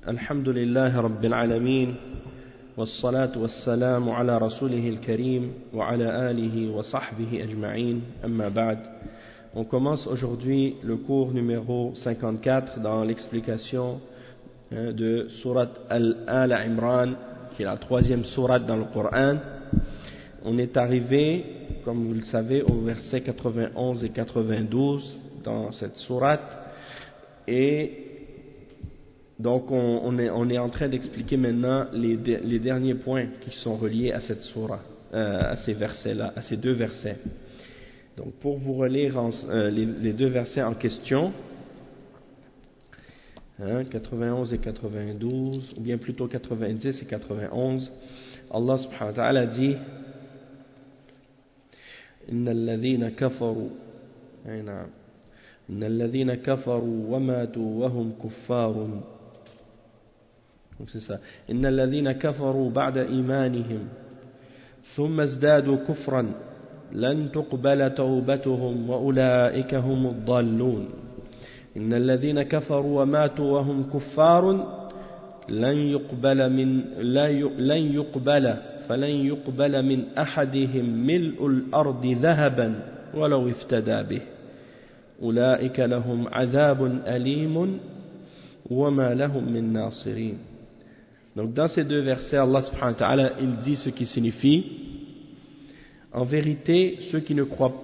الحمد لله رب العالمين والصلاة والسلام على رسوله الكريم وعلى آله وصحبه أجمعين أما بعد. On commence aujourd'hui le cours numéro 54 dans l'explication de Surat Al-Imran, qui est la troisième sourate dans le Coran. On est arrivé, comme vous le savez, au verset 91 et 92 dans cette sourate, et donc on est en train d'expliquer maintenant les derniers points qui sont reliés à cette sourate, à ces versets-là, à ces deux versets. Donc pour vous relire les deux versets en question, 91 et 92, ou bien plutôt 90 et 91, Allah subhanahu wa ta'ala dit إن الذين كفروا وماتوا وهم كفار. Donc c'est ça. إن الذين كفروا بعد إيمانهم ثم ازدادوا كفرا لن تقبل توبتهم وأولئك هم الضالون. إن الذين كفروا وماتوا وهم كفار فلن يقبل من أحدهم ملء الأرض ذهبا ولو افتدى به أولئك لهم عذاب أليم وما لهم من ناصرين. Donc dans ces deux versets, Allah subhanahu wa ta'ala, il dit ce qui signifie: en vérité, ceux qui ne croient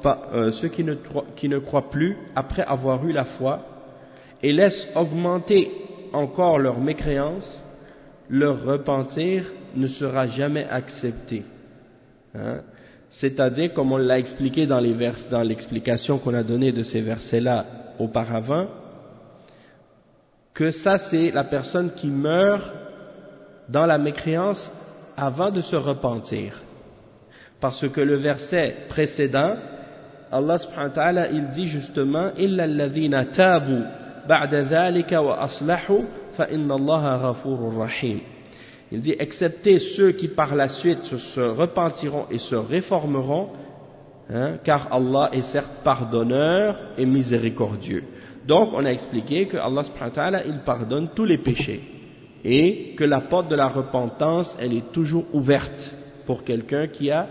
plus après avoir eu la foi et laissent augmenter encore leur mécréance, leur repentir ne sera jamais accepté. C'est-à-dire, comme on l'a expliqué dans l'explication qu'on a donnée de ces versets-là auparavant, que ça c'est la personne qui meurt dans la mécréance avant de se repentir. Parce que le verset précédent, Allah subhanahu wa ta'ala, il dit justement إِلَّا الَّذِينَ تَابُوا بَعْدَ ذَلِكَ وَأَصْلَحُوا فَإِنَّ اللَّهَ غَفُورٌ رَحِيمٌ. Il dit excepté ceux qui par la suite se repentiront et se réformeront, car Allah est certes pardonneur et miséricordieux. Donc on a expliqué que Allah subhanahu wa ta'ala, il pardonne tous les péchés et que la porte de la repentance, elle est toujours ouverte pour quelqu'un qui a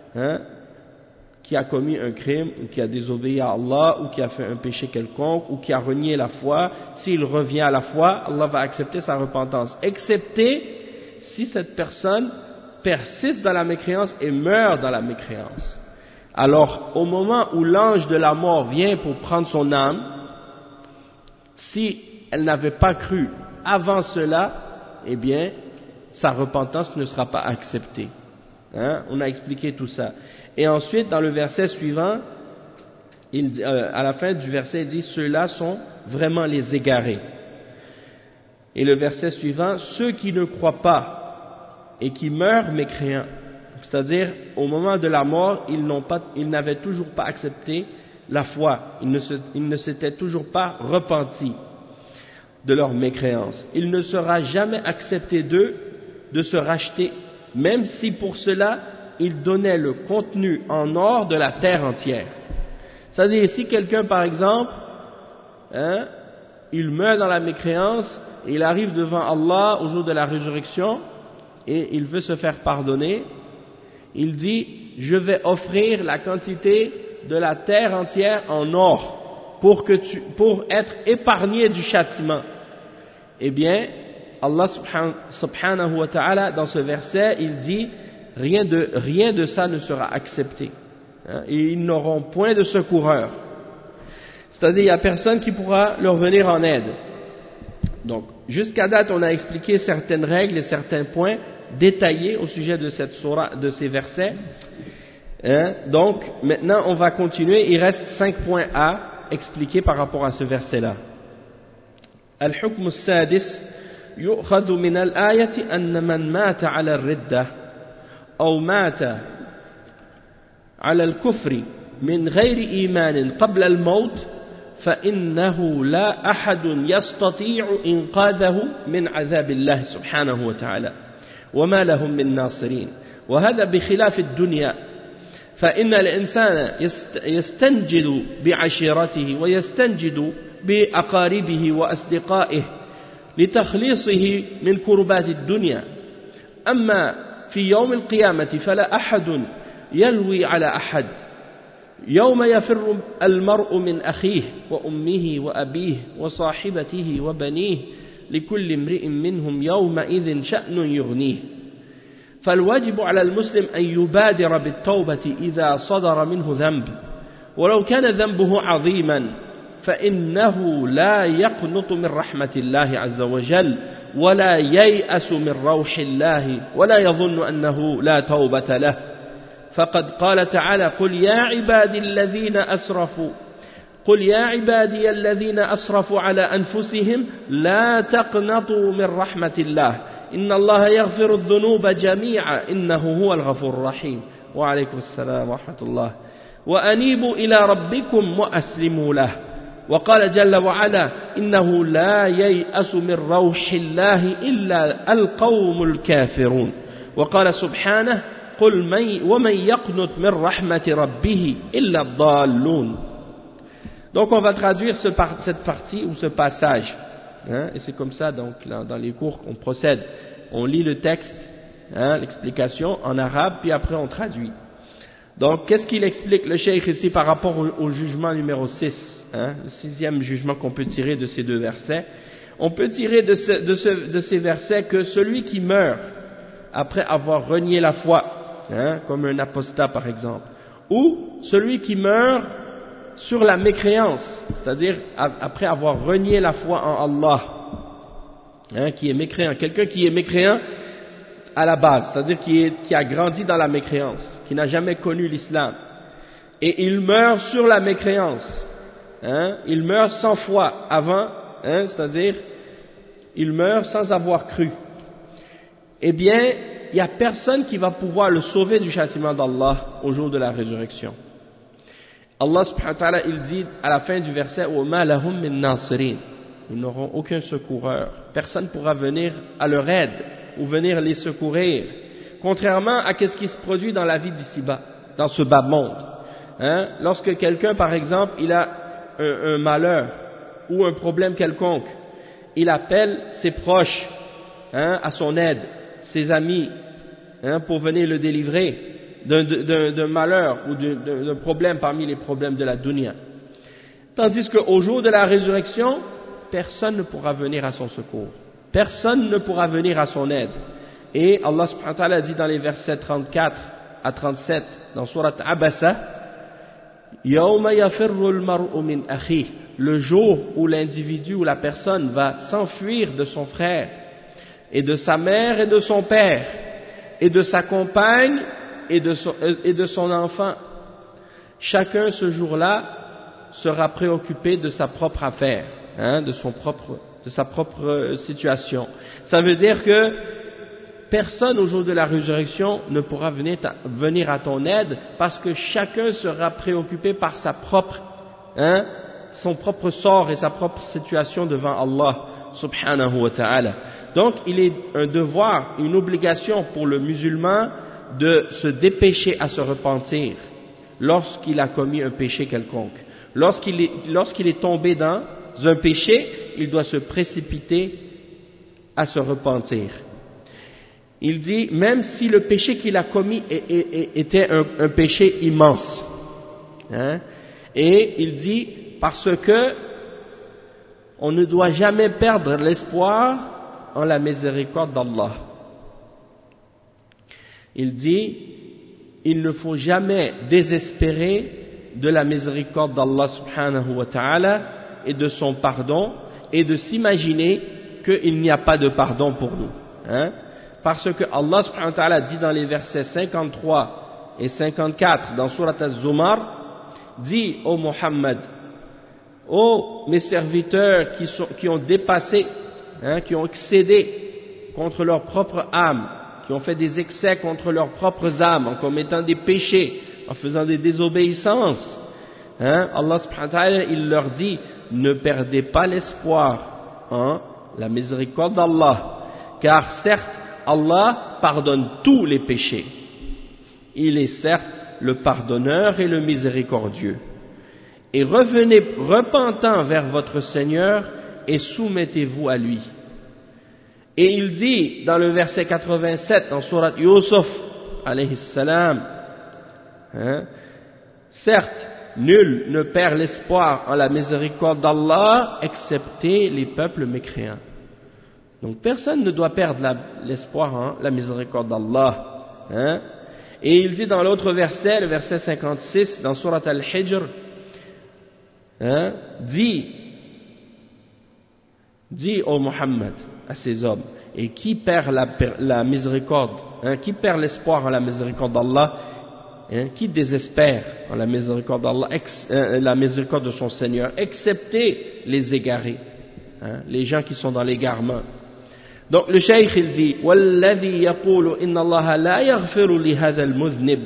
commis un crime, ou qui a désobéi à Allah, ou qui a fait un péché quelconque, ou qui a renié la foi. S'il revient à la foi, Allah va accepter sa repentance, excepté si cette personne persiste dans la mécréance et meurt dans la mécréance. Alors, au moment où l'ange de la mort vient pour prendre son âme, si elle n'avait pas cru avant cela, eh bien, sa repentance ne sera pas acceptée. On a expliqué tout ça. Et ensuite, dans le verset suivant, à la fin du verset, il dit: ceux-là sont vraiment les égarés. Et le verset suivant: ceux qui ne croient pas et qui meurent mécréants. C'est-à-dire, au moment de la mort, ils n'avaient toujours pas accepté la foi. Ils ne s'étaient toujours pas repentis de leur mécréance. Il ne sera jamais accepté d'eux de se racheter, même si pour cela, ils donnaient le contenu en or de la terre entière. C'est-à-dire, si quelqu'un, par exemple, il meurt dans la mécréance, et il arrive devant Allah au jour de la résurrection, et il veut se faire pardonner, il dit: je vais offrir la quantité de la terre entière en or, pour être épargné du châtiment. Eh bien, Allah subhanahu wa ta'ala, dans ce verset, il dit: rien de ça ne sera accepté. Et ils n'auront point de secoureur. C'est-à-dire, il n'y a personne qui pourra leur venir en aide. Donc, jusqu'à date, on a expliqué certaines règles et certains points détaillés au sujet de cette sourate, de ces versets. Donc, maintenant, on va continuer. Il reste 5 points à expliquer par rapport à ce verset-là. Al-Hukm al-Sadis يؤخذ من الآية أن من مات على الردة أو مات على الكفر من غير إيمان قبل الموت فإنه لا أحد يستطيع إنقاذه من عذاب الله سبحانه وتعالى وما لهم من ناصرين. وهذا بخلاف الدنيا، فإن الإنسان يستنجد بعشيرته ويستنجد بأقاربه وأصدقائه لتخليصه من كربات الدنيا أما في يوم القيامة فلا أحد يلوي على أحد يوم يفر المرء من أخيه وأمه وأبيه وصاحبته وبنيه لكل امرئ منهم يومئذ شأن يغنيه فالواجب على المسلم أن يبادر بالتوبة إذا صدر منه ذنب ولو كان ذنبه عظيما فإنه لا يقنط من رحمة الله عز وجل ولا ييأس من روح الله ولا يظن أنه لا توبة له فقد قال تعالى قل يا عبادي الذين أسرفوا على أنفسهم لا تقنطوا من رحمة الله إن الله يغفر الذنوب جميعا إنه هو الغفور الرحيم وعليكم السلام ورحمة الله وأنيبوا إلى ربكم وأسلموا له وقال جل وعلا إنه لا ييأس من روح الله إلا القوم الكافرون وقال سبحانه قل ومن يقنط من رحمة ربه إلا الضالون. Donc on va traduire cette partie ou ce passage, hein, et c'est comme ça donc dans les cours qu'on procède. On lit le texte, hein, l'explication en arabe, puis après on traduit. Donc qu'est-ce qu'il explique le cheikh ici par rapport au jugement numéro 6, hein, le 6e jugement qu'on peut tirer de ces deux versets? On peut tirer de ces versets que celui qui meurt après avoir renié la foi, hein, comme un apostat par exemple, ou celui qui meurt sur la mécréance, c'est-à-dire après avoir renié la foi en Allah, hein, qui est mécréant, quelqu'un qui est mécréant à la base, c'est-à-dire qui a grandi dans la mécréance, qui n'a jamais connu l'islam, et il meurt sur la mécréance, hein, il meurt sans foi avant, hein, c'est-à-dire il meurt sans avoir cru, eh bien il n'y a personne qui va pouvoir le sauver du châtiment d'Allah au jour de la résurrection. Allah subhanahu wa ta'ala, il dit à la fin du verset وَمَا لَهُمْ مِن نَاصِرِينَ, ils n'auront aucun secoureur, personne ne pourra venir à leur aide ou venir les secourir, contrairement à ce qui se produit dans la vie d'ici-bas, dans ce bas monde, hein? Lorsque quelqu'un par exemple il a un malheur ou un problème quelconque, il appelle ses proches, hein, à son aide, ses amis, hein, pour venir le délivrer d'un malheur ou d'un problème parmi les problèmes de la dunya. Tandis qu'au jour de la résurrection, personne ne pourra venir à son secours, personne ne pourra venir à son aide. Et Allah subhanahu wa ta'ala dit dans les versets 34 à 37 dans Surat Abasa, Yawma yafirru al-mar'u min akhihi, le jour où l'individu ou la personne va s'enfuir de son frère et de sa mère et de son père et de sa compagne et de son enfant. Chacun ce jour-là sera préoccupé de sa propre affaire, hein, de sa propre situation. Ça veut dire que personne au jour de la résurrection ne pourra venir à ton aide parce que chacun sera préoccupé par sa propre, hein, son propre sort et sa propre situation devant Allah subhanahu wa ta'ala. Donc il est un devoir, une obligation pour le musulman de se dépêcher à se repentir lorsqu'il a commis un péché quelconque. Lorsqu'il est tombé dans un péché, il doit se précipiter à se repentir. Il dit, même si le péché qu'il a commis était un péché immense, hein, et il dit, parce que on ne doit jamais perdre l'espoir en la miséricorde d'Allah. Il dit, il ne faut jamais désespérer de la miséricorde d'Allah subhanahu wa ta'ala et de son pardon et de s'imaginer qu'il n'y a pas de pardon pour nous, hein? Parce que Allah subhanahu wa ta'ala dit dans les versets 53 et 54 dans Surat Az-Zumar, dit ô Muhammad, ô mes serviteurs qui ont dépassé, hein, qui ont excédé contre leur propre âme, qui ont fait des excès contre leurs propres âmes en commettant des péchés, en faisant des désobéissances, hein, Allah subhanahu wa ta'ala, il leur dit, ne perdez pas l'espoir en la miséricorde d'Allah, car certes Allah pardonne tous les péchés. Il est certes le pardonneur et le miséricordieux. Et revenez repentant vers votre Seigneur et soumettez-vous à lui. Et il dit dans le verset 87 dans sourate Yusuf alayhi salam, certes, nul ne perd l'espoir en la miséricorde d'Allah excepté les peuples mécréants. Donc personne ne doit perdre l'espoir en la miséricorde d'Allah. Et il dit dans l'autre verset, le verset 56 dans sourate Al-Hijr, dis ô Muhammad à ces hommes, et qui perd la miséricorde, qui perd l'espoir en la miséricorde d'Allah, qui désespère en la miséricorde d'Allah, la miséricorde de son Seigneur, excepté les égarés, les gens qui sont dans l'égarement. Donc le cheikh il dit والذي يقول إن الله لا يغفر لهذا المذنب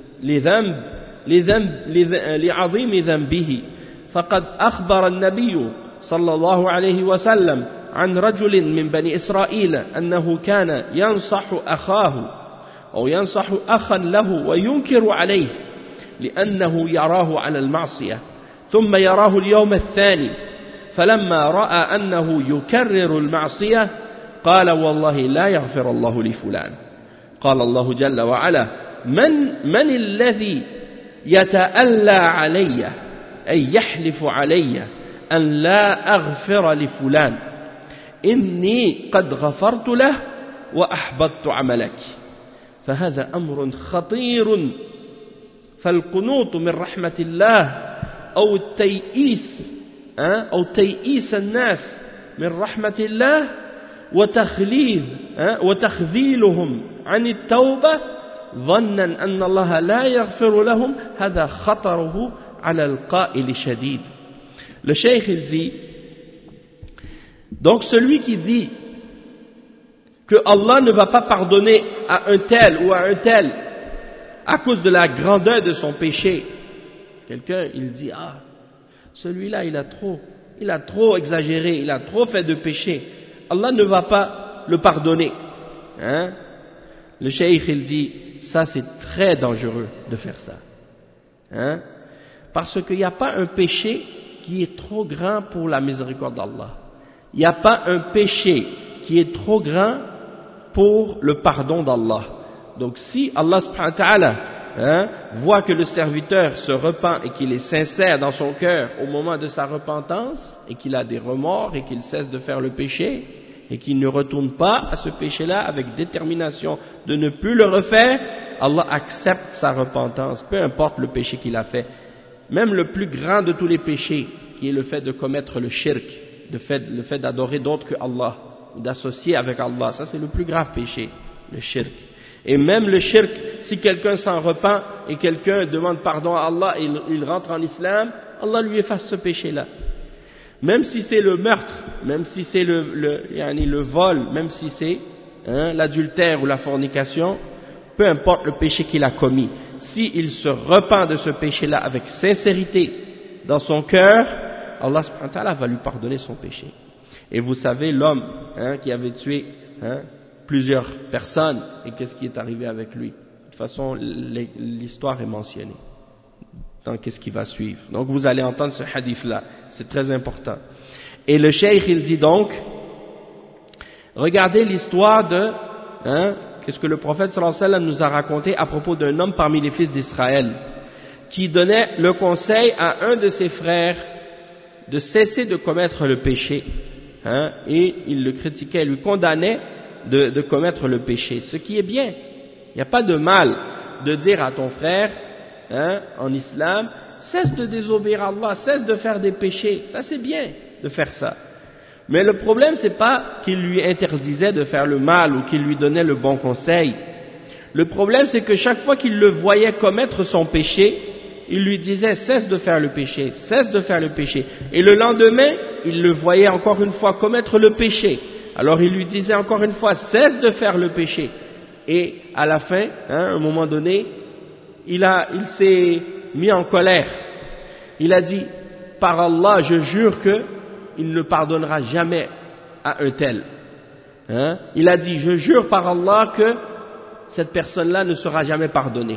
لعظيم ذنبه فقد أخبر النبي صلى الله عليه وسلم عن رجل من بني إسرائيل أنه كان ينصح أخاه أو ينصح أخا له وينكر عليه لأنه يراه على المعصية ثم يراه اليوم الثاني فلما رأى أنه يكرر المعصية قال والله لا يغفر الله لفلان قال الله جل وعلا من الذي يتألى علي أي يحلف علي أن لا أغفر لفلان إني قد غفرت له وأحبطت عملك فهذا أمر خطير فالقنوط من رحمة الله أو تيئيس الناس من رحمة الله وتخذيلهم عن التوبة ظنا أن الله لا يغفر لهم هذا خطره على القائل شديد. Le cheikh il dit, donc celui qui dit que Allah ne va pas pardonner à un tel ou à un tel à cause de la grandeur de son péché, quelqu'un il dit celui-là il a trop exagéré, il a trop fait de péché, Allah ne va pas le pardonner. Le cheikh il dit ça c'est très dangereux de faire ça, parce qu'il n'y a pas un péché qui est trop grand pour la miséricorde d'Allah. Il n'y a pas un péché qui est trop grand pour le pardon d'Allah. Donc si Allah subhanahu wa ta'ala voit que le serviteur se repent et qu'il est sincère dans son cœur au moment de sa repentance et qu'il a des remords et qu'il cesse de faire le péché et qu'il ne retourne pas à ce péché-là avec détermination de ne plus le refaire, Allah accepte sa repentance, peu importe le péché qu'il a fait. Même le plus grand de tous les péchés, qui est le fait de commettre le shirk, le fait d'adorer d'autres que Allah, ou d'associer avec Allah, ça c'est le plus grave péché, le shirk. Et même le shirk, si quelqu'un s'en repent et quelqu'un demande pardon à Allah et il rentre en islam, Allah lui efface ce péché-là. Même si c'est le meurtre, même si c'est le vol, même si c'est l'adultère ou la fornication, peu importe le péché qu'il a commis, s'il se repent de ce péché-là avec sincérité dans son cœur, Allah subhanahu wa ta'ala va lui pardonner son péché. Et vous savez, l'homme qui avait tué plusieurs personnes, et qu'est-ce qui est arrivé avec lui? De toute façon, l'histoire est mentionnée dans qu'est-ce qui va suivre. Donc vous allez entendre ce hadith-là, c'est très important. Et le cheikh il dit donc, regardez l'histoire de qu'est-ce que le prophète sallallahu alayhi wa sallam nous a raconté à propos d'un homme parmi les fils d'Israël qui donnait le conseil à un de ses frères de cesser de commettre le péché, et il le critiquait, lui condamnait de commettre le péché, ce qui est bien. Il n'y a pas de mal de dire à ton frère en islam, cesse de désobéir à Allah, cesse de faire des péchés, ça c'est bien de faire ça. Mais le problème c'est pas qu'il lui interdisait de faire le mal ou qu'il lui donnait le bon conseil. Le problème c'est que chaque fois qu'il le voyait commettre son péché, il lui disait cesse de faire le péché, cesse de faire le péché. Et le lendemain, il le voyait encore une fois commettre le péché. Alors il lui disait encore une fois cesse de faire le péché. Et à la fin, à un moment donné, il s'est mis en colère. Il a dit par Allah, je jure que il ne pardonnera jamais à un tel. Il a dit, je jure par Allah que cette personne-là ne sera jamais pardonnée.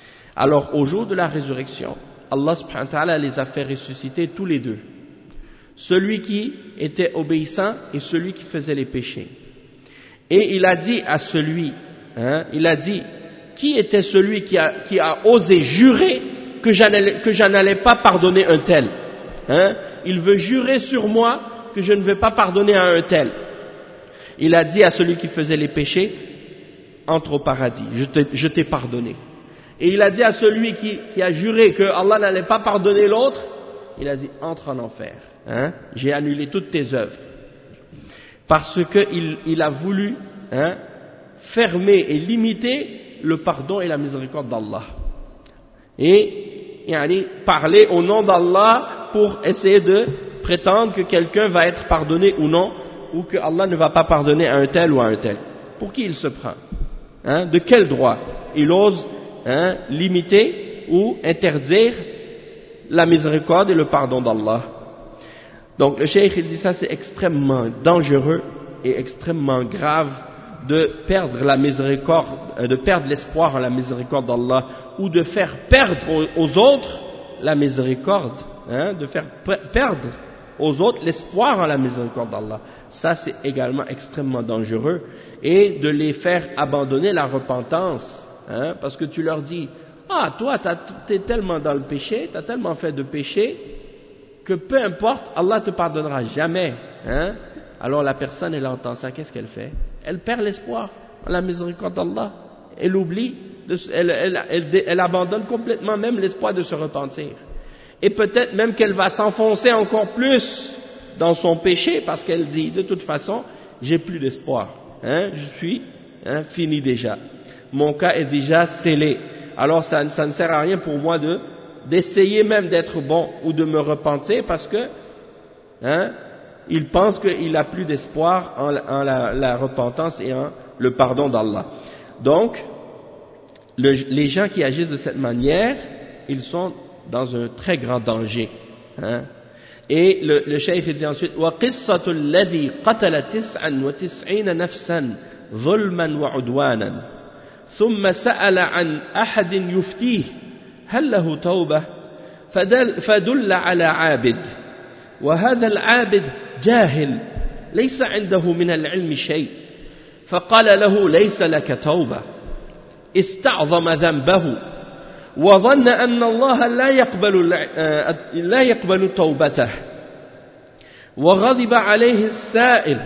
Alors, au jour de la résurrection, Allah subhanahu wa ta'ala les a fait ressusciter tous les deux. celui qui était obéissant et celui qui faisait les péchés. Et il a dit à celui, il a dit, qui était celui qui a osé jurer que je n'allais pas pardonner un tel, il veut jurer sur moi que je ne vais pas pardonner à un tel. Il a dit à celui qui faisait les péchés, entre au paradis, je t'ai pardonné. Et il a dit à celui qui a juré que Allah n'allait pas pardonner l'autre, il a dit, entre en enfer, j'ai annulé toutes tes œuvres. Parce qu'il a voulu fermer et limiter le pardon et la miséricorde d'Allah. Et parler au nom d'Allah pour essayer de prétendre que quelqu'un va être pardonné ou non, ou que Allah ne va pas pardonner à un tel ou à un tel. Pour qui il se prend? De quel droit il ose limiter ou interdire la miséricorde et le pardon d'Allah? Donc le cheikh il dit ça, c'est extrêmement dangereux et extrêmement grave de perdre la miséricorde, de perdre l'espoir en la miséricorde d'Allah, ou de faire perdre aux autres la miséricorde, de faire perdre aux autres l'espoir en la miséricorde d'Allah. Ça c'est également extrêmement dangereux, et de les faire abandonner la repentance, parce que tu leur dis, toi t'es tellement dans le péché, t'as tellement fait de péché que peu importe, Allah te pardonnera jamais, Alors la personne, elle entend ça, qu'est-ce qu'elle fait? Elle perd l'espoir en la miséricorde d'Allah, elle oublie, elle abandonne complètement même l'espoir de se repentir, et peut-être même qu'elle va s'enfoncer encore plus dans son péché, parce qu'elle dit, de toute façon, j'ai plus d'espoir, je suis fini déjà, mon cas est déjà scellé, alors ça ne sert à rien pour moi d'essayer même d'être bon ou de me repentir, parce que il pense qu'il n'a plus d'espoir en la repentance et en le pardon d'Allah. Donc les gens qui agissent de cette manière, ils sont dans un très grand danger, Et le cheikh dit ensuite, وَقِصَّةُ الَّذِي قَتَلَ 99 نَفْسًا ظُلْمًا وَعُدْوَانًا ثُمَّ سَأَلَ عَنْ أَحَدٍ يُفْتِيهِ هل له توبة فدل على عابد وهذا العابد جاهل ليس عنده من العلم شيء فقال له ليس لك توبة استعظم ذنبه وظن أن الله لا يقبل توبته وغضب عليه السائل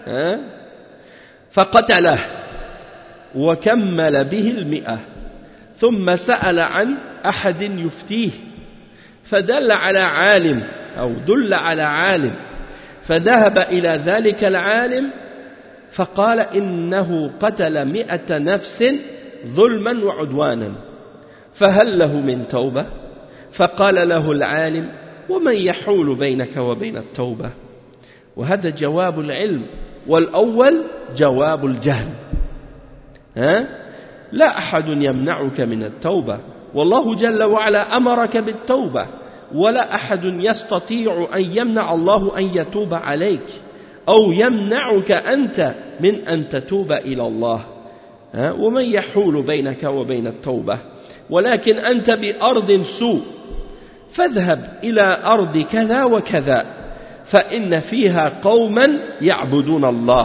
فقتله وكمل به 100 ثم سأل عن أحد يفتيه فدل على عالم أو دل على عالم فذهب إلى ذلك العالم فقال إنه قتل 100 نفس ظلما وعدوانا فهل له من توبة؟ فقال له العالم ومن يحول بينك وبين التوبة؟ وهذا جواب العلم، والأول جواب الجهل. لا أحد يمنعك من التوبة، والله جل وعلا أمرك بالتوبة، ولا أحد يستطيع أن يمنع الله أن يتوب عليك أو يمنعك أنت من أن تتوب إلى الله. ومن يحول بينك وبين التوبة؟ ولكن أنت بأرض سوء فاذهب إلى أرض كذا وكذا فإن فيها قوما يعبدون الله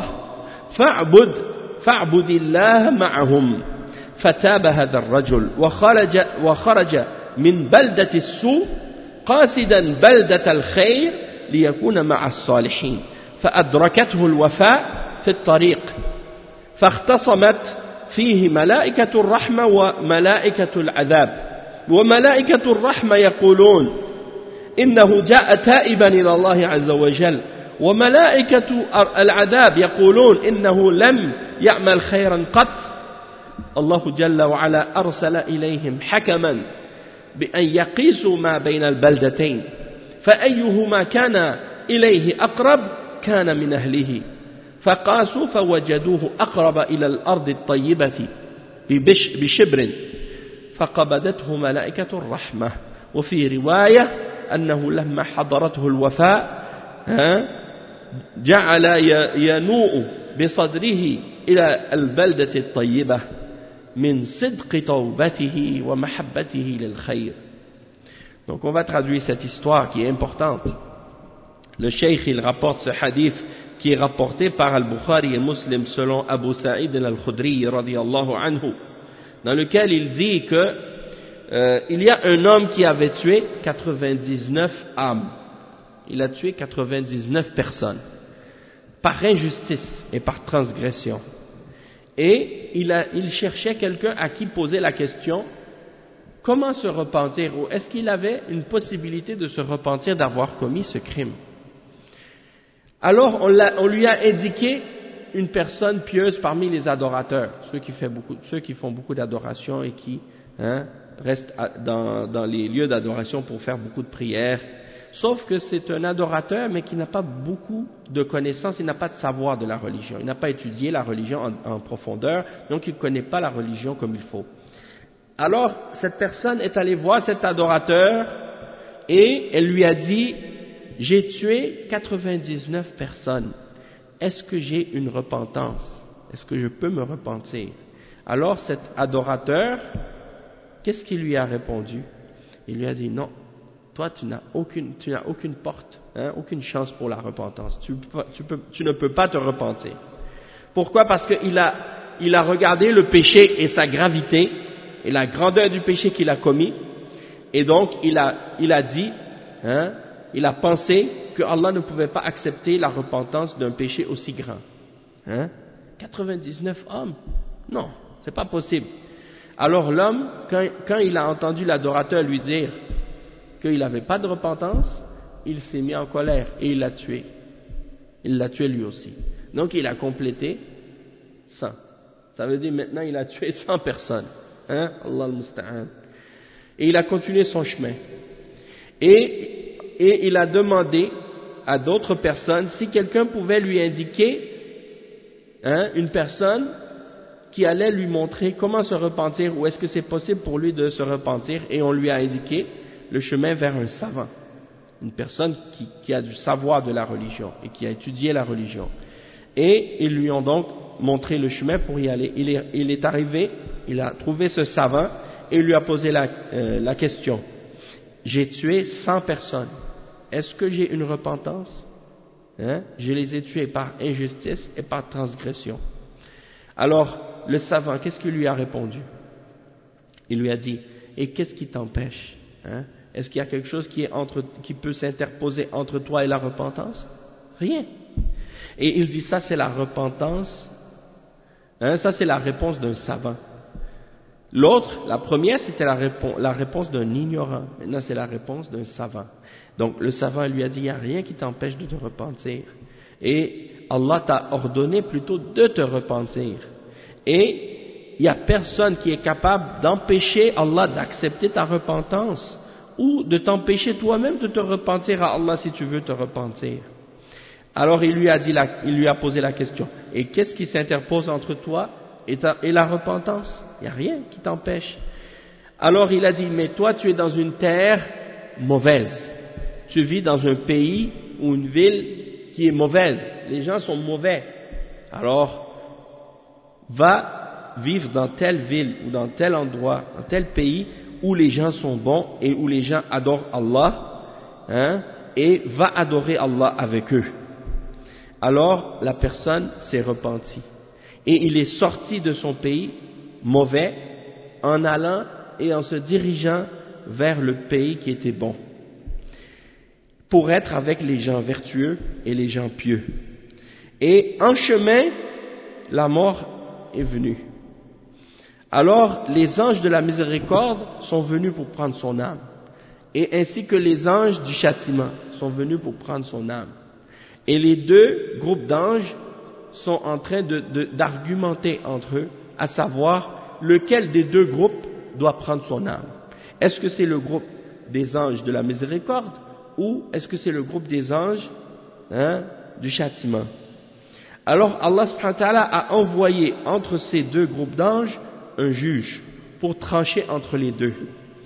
فاعبد الله معهم. فتاب هذا الرجل وخرج من بلدة السوء قاصدا بلدة الخير ليكون مع الصالحين، فأدركته الوفاء في الطريق فاختصمت فيه ملائكة الرحمة وملائكة العذاب، وملائكة الرحمة يقولون إنه جاء تائبا إلى الله عز وجل، وملائكة العذاب يقولون إنه لم يعمل خيرا قط. الله جل وعلا أرسل إليهم حكما بأن يقيسوا ما بين البلدتين فأيهما كان إليه أقرب كان من أهله، فقاسوا فوجدوه أقرب إلى الأرض الطيبة بشبر فقبضته ملائكة الرحمة. وفي رواية أنه لما حضرته الوفاء جعل ينوء بصدره إلى البلدة الطيبة من صدق توبته ومحبته للخير. Donc on va traduire cette histoire qui est importante. Le cheikh, il rapporte ce hadith qui est rapporté par Al-Bukhari et Muslim selon Abu Sa'id al-Khudri radiyallahu anhu, dans lequel il dit que il y a un homme qui avait tué 99 âmes. Il a tué 99 personnes par injustice et par transgression. Et il cherchait quelqu'un à qui poser la question comment se repentir, ou est-ce qu'il avait une possibilité de se repentir d'avoir commis ce crime. Alors on lui a indiqué une personne pieuse parmi les adorateurs, ceux qui font beaucoup d'adoration et qui restent dans les lieux d'adoration pour faire beaucoup de prières. Sauf que c'est un adorateur, mais qui n'a pas beaucoup de connaissances, il n'a pas de savoir de la religion, il n'a pas étudié la religion en profondeur, donc il ne connaît pas la religion comme il faut. Alors, cette personne est allée voir cet adorateur et elle lui a dit « J'ai tué 99 personnes, est-ce que j'ai une repentance? Est-ce que je peux me repentir ?» Alors cet adorateur, qu'est-ce qu'il lui a répondu? Il lui a dit « Non. Toi, tu n'as aucune porte, aucune chance pour la repentance. Tu ne peux pas te repentir. » Pourquoi? Parce qu'il a regardé le péché et sa gravité, et la grandeur du péché qu'il a commis, et donc il a dit, il a pensé que Allah ne pouvait pas accepter la repentance d'un péché aussi grand. 99 hommes? Non, c'est pas possible. Alors l'homme, quand il a entendu l'adorateur lui dire qu'il n'avait pas de repentance, il s'est mis en colère et il l'a tué. Il l'a tué lui aussi. Donc il a complété 100. Ça veut dire maintenant il a tué 100 personnes. Allah al-Musta'an. Et il a continué son chemin. Et il a demandé à d'autres personnes si quelqu'un pouvait lui indiquer une personne qui allait lui montrer comment se repentir, ou est-ce que c'est possible pour lui de se repentir, et on lui a indiqué le chemin vers un savant, une personne qui a du savoir de la religion et qui a étudié la religion. Et ils lui ont donc montré le chemin pour y aller. Il est arrivé, il a trouvé ce savant et il lui a posé la question. J'ai tué 100 personnes. Est-ce que j'ai une repentance? Je les ai tués par injustice et par transgression. Alors, le savant, qu'est-ce qu'il lui a répondu? Il lui a dit, et qu'est-ce qui t'empêche? Est-ce qu'il y a quelque chose qui peut s'interposer entre toi et la repentance? Rien. Et il dit, ça c'est la repentance, ça c'est la réponse d'un savant. L'autre, la première, c'était la réponse d'un ignorant. Maintenant, c'est la réponse d'un savant. Donc, le savant lui a dit, il n'y a rien qui t'empêche de te repentir. Et Allah t'a ordonné plutôt de te repentir. Et il n'y a personne qui est capable d'empêcher Allah d'accepter ta repentance ou de t'empêcher toi-même de te repentir à Allah si tu veux te repentir. Alors, il lui a posé la question. Et qu'est-ce qui s'interpose entre toi et la repentance? Il n'y a rien qui t'empêche. Alors il a dit, mais toi tu es dans une terre mauvaise. Tu vis dans un pays ou une ville qui est mauvaise. Les gens sont mauvais. Alors, va vivre dans telle ville ou dans tel endroit, dans tel pays où les gens sont bons et où les gens adorent Allah, et va adorer Allah avec eux. Alors la personne s'est repentie. Et il est sorti de son pays mauvais en allant et en se dirigeant vers le pays qui était bon, pour être avec les gens vertueux et les gens pieux. Et en chemin, la mort est venue. Alors les anges de la miséricorde sont venus pour prendre son âme, et ainsi que les anges du châtiment sont venus pour prendre son âme. Et les deux groupes d'anges sont en train d'argumenter entre eux, à savoir lequel des deux groupes doit prendre son âme. Est-ce que c'est le groupe des anges de la miséricorde ou est-ce que c'est le groupe des anges du châtiment? Alors Allah subhanahu wa ta'ala a envoyé entre ces deux groupes d'anges un juge pour trancher entre les deux.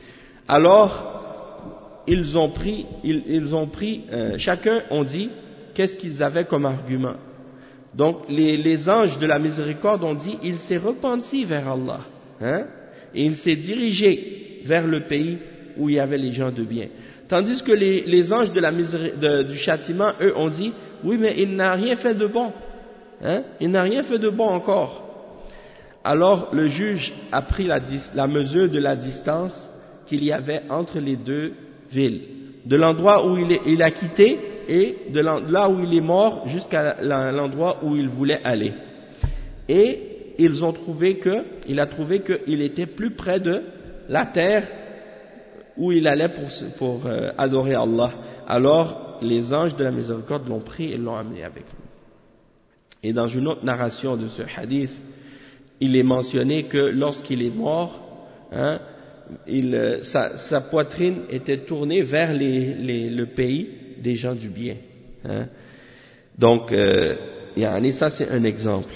Alors ils ont pris chacun ont dit qu'est-ce qu'ils avaient comme argument. Donc les anges de la miséricorde ont dit, il s'est repenti vers Allah, et il s'est dirigé vers le pays où il y avait les gens de bien. Tandis que les anges du châtiment, eux, ont dit, oui, mais il n'a rien fait de bon. Hein? Il n'a rien fait de bon encore. Alors le juge a pris la mesure de la distance qu'il y avait entre les deux villes, de l'endroit où il a quitté et de là où il est mort jusqu'à l'endroit où il voulait aller. Et il a trouvé qu'il était plus près de la terre où il allait pour adorer Allah. Alors les anges de la miséricorde l'ont pris et l'ont amené avec lui. Et dans une autre narration de ce hadith, il est mentionné que lorsqu'il est mort, hein, sa poitrine était tournée vers le pays des gens du bien. Hein. Donc, ça c'est un exemple.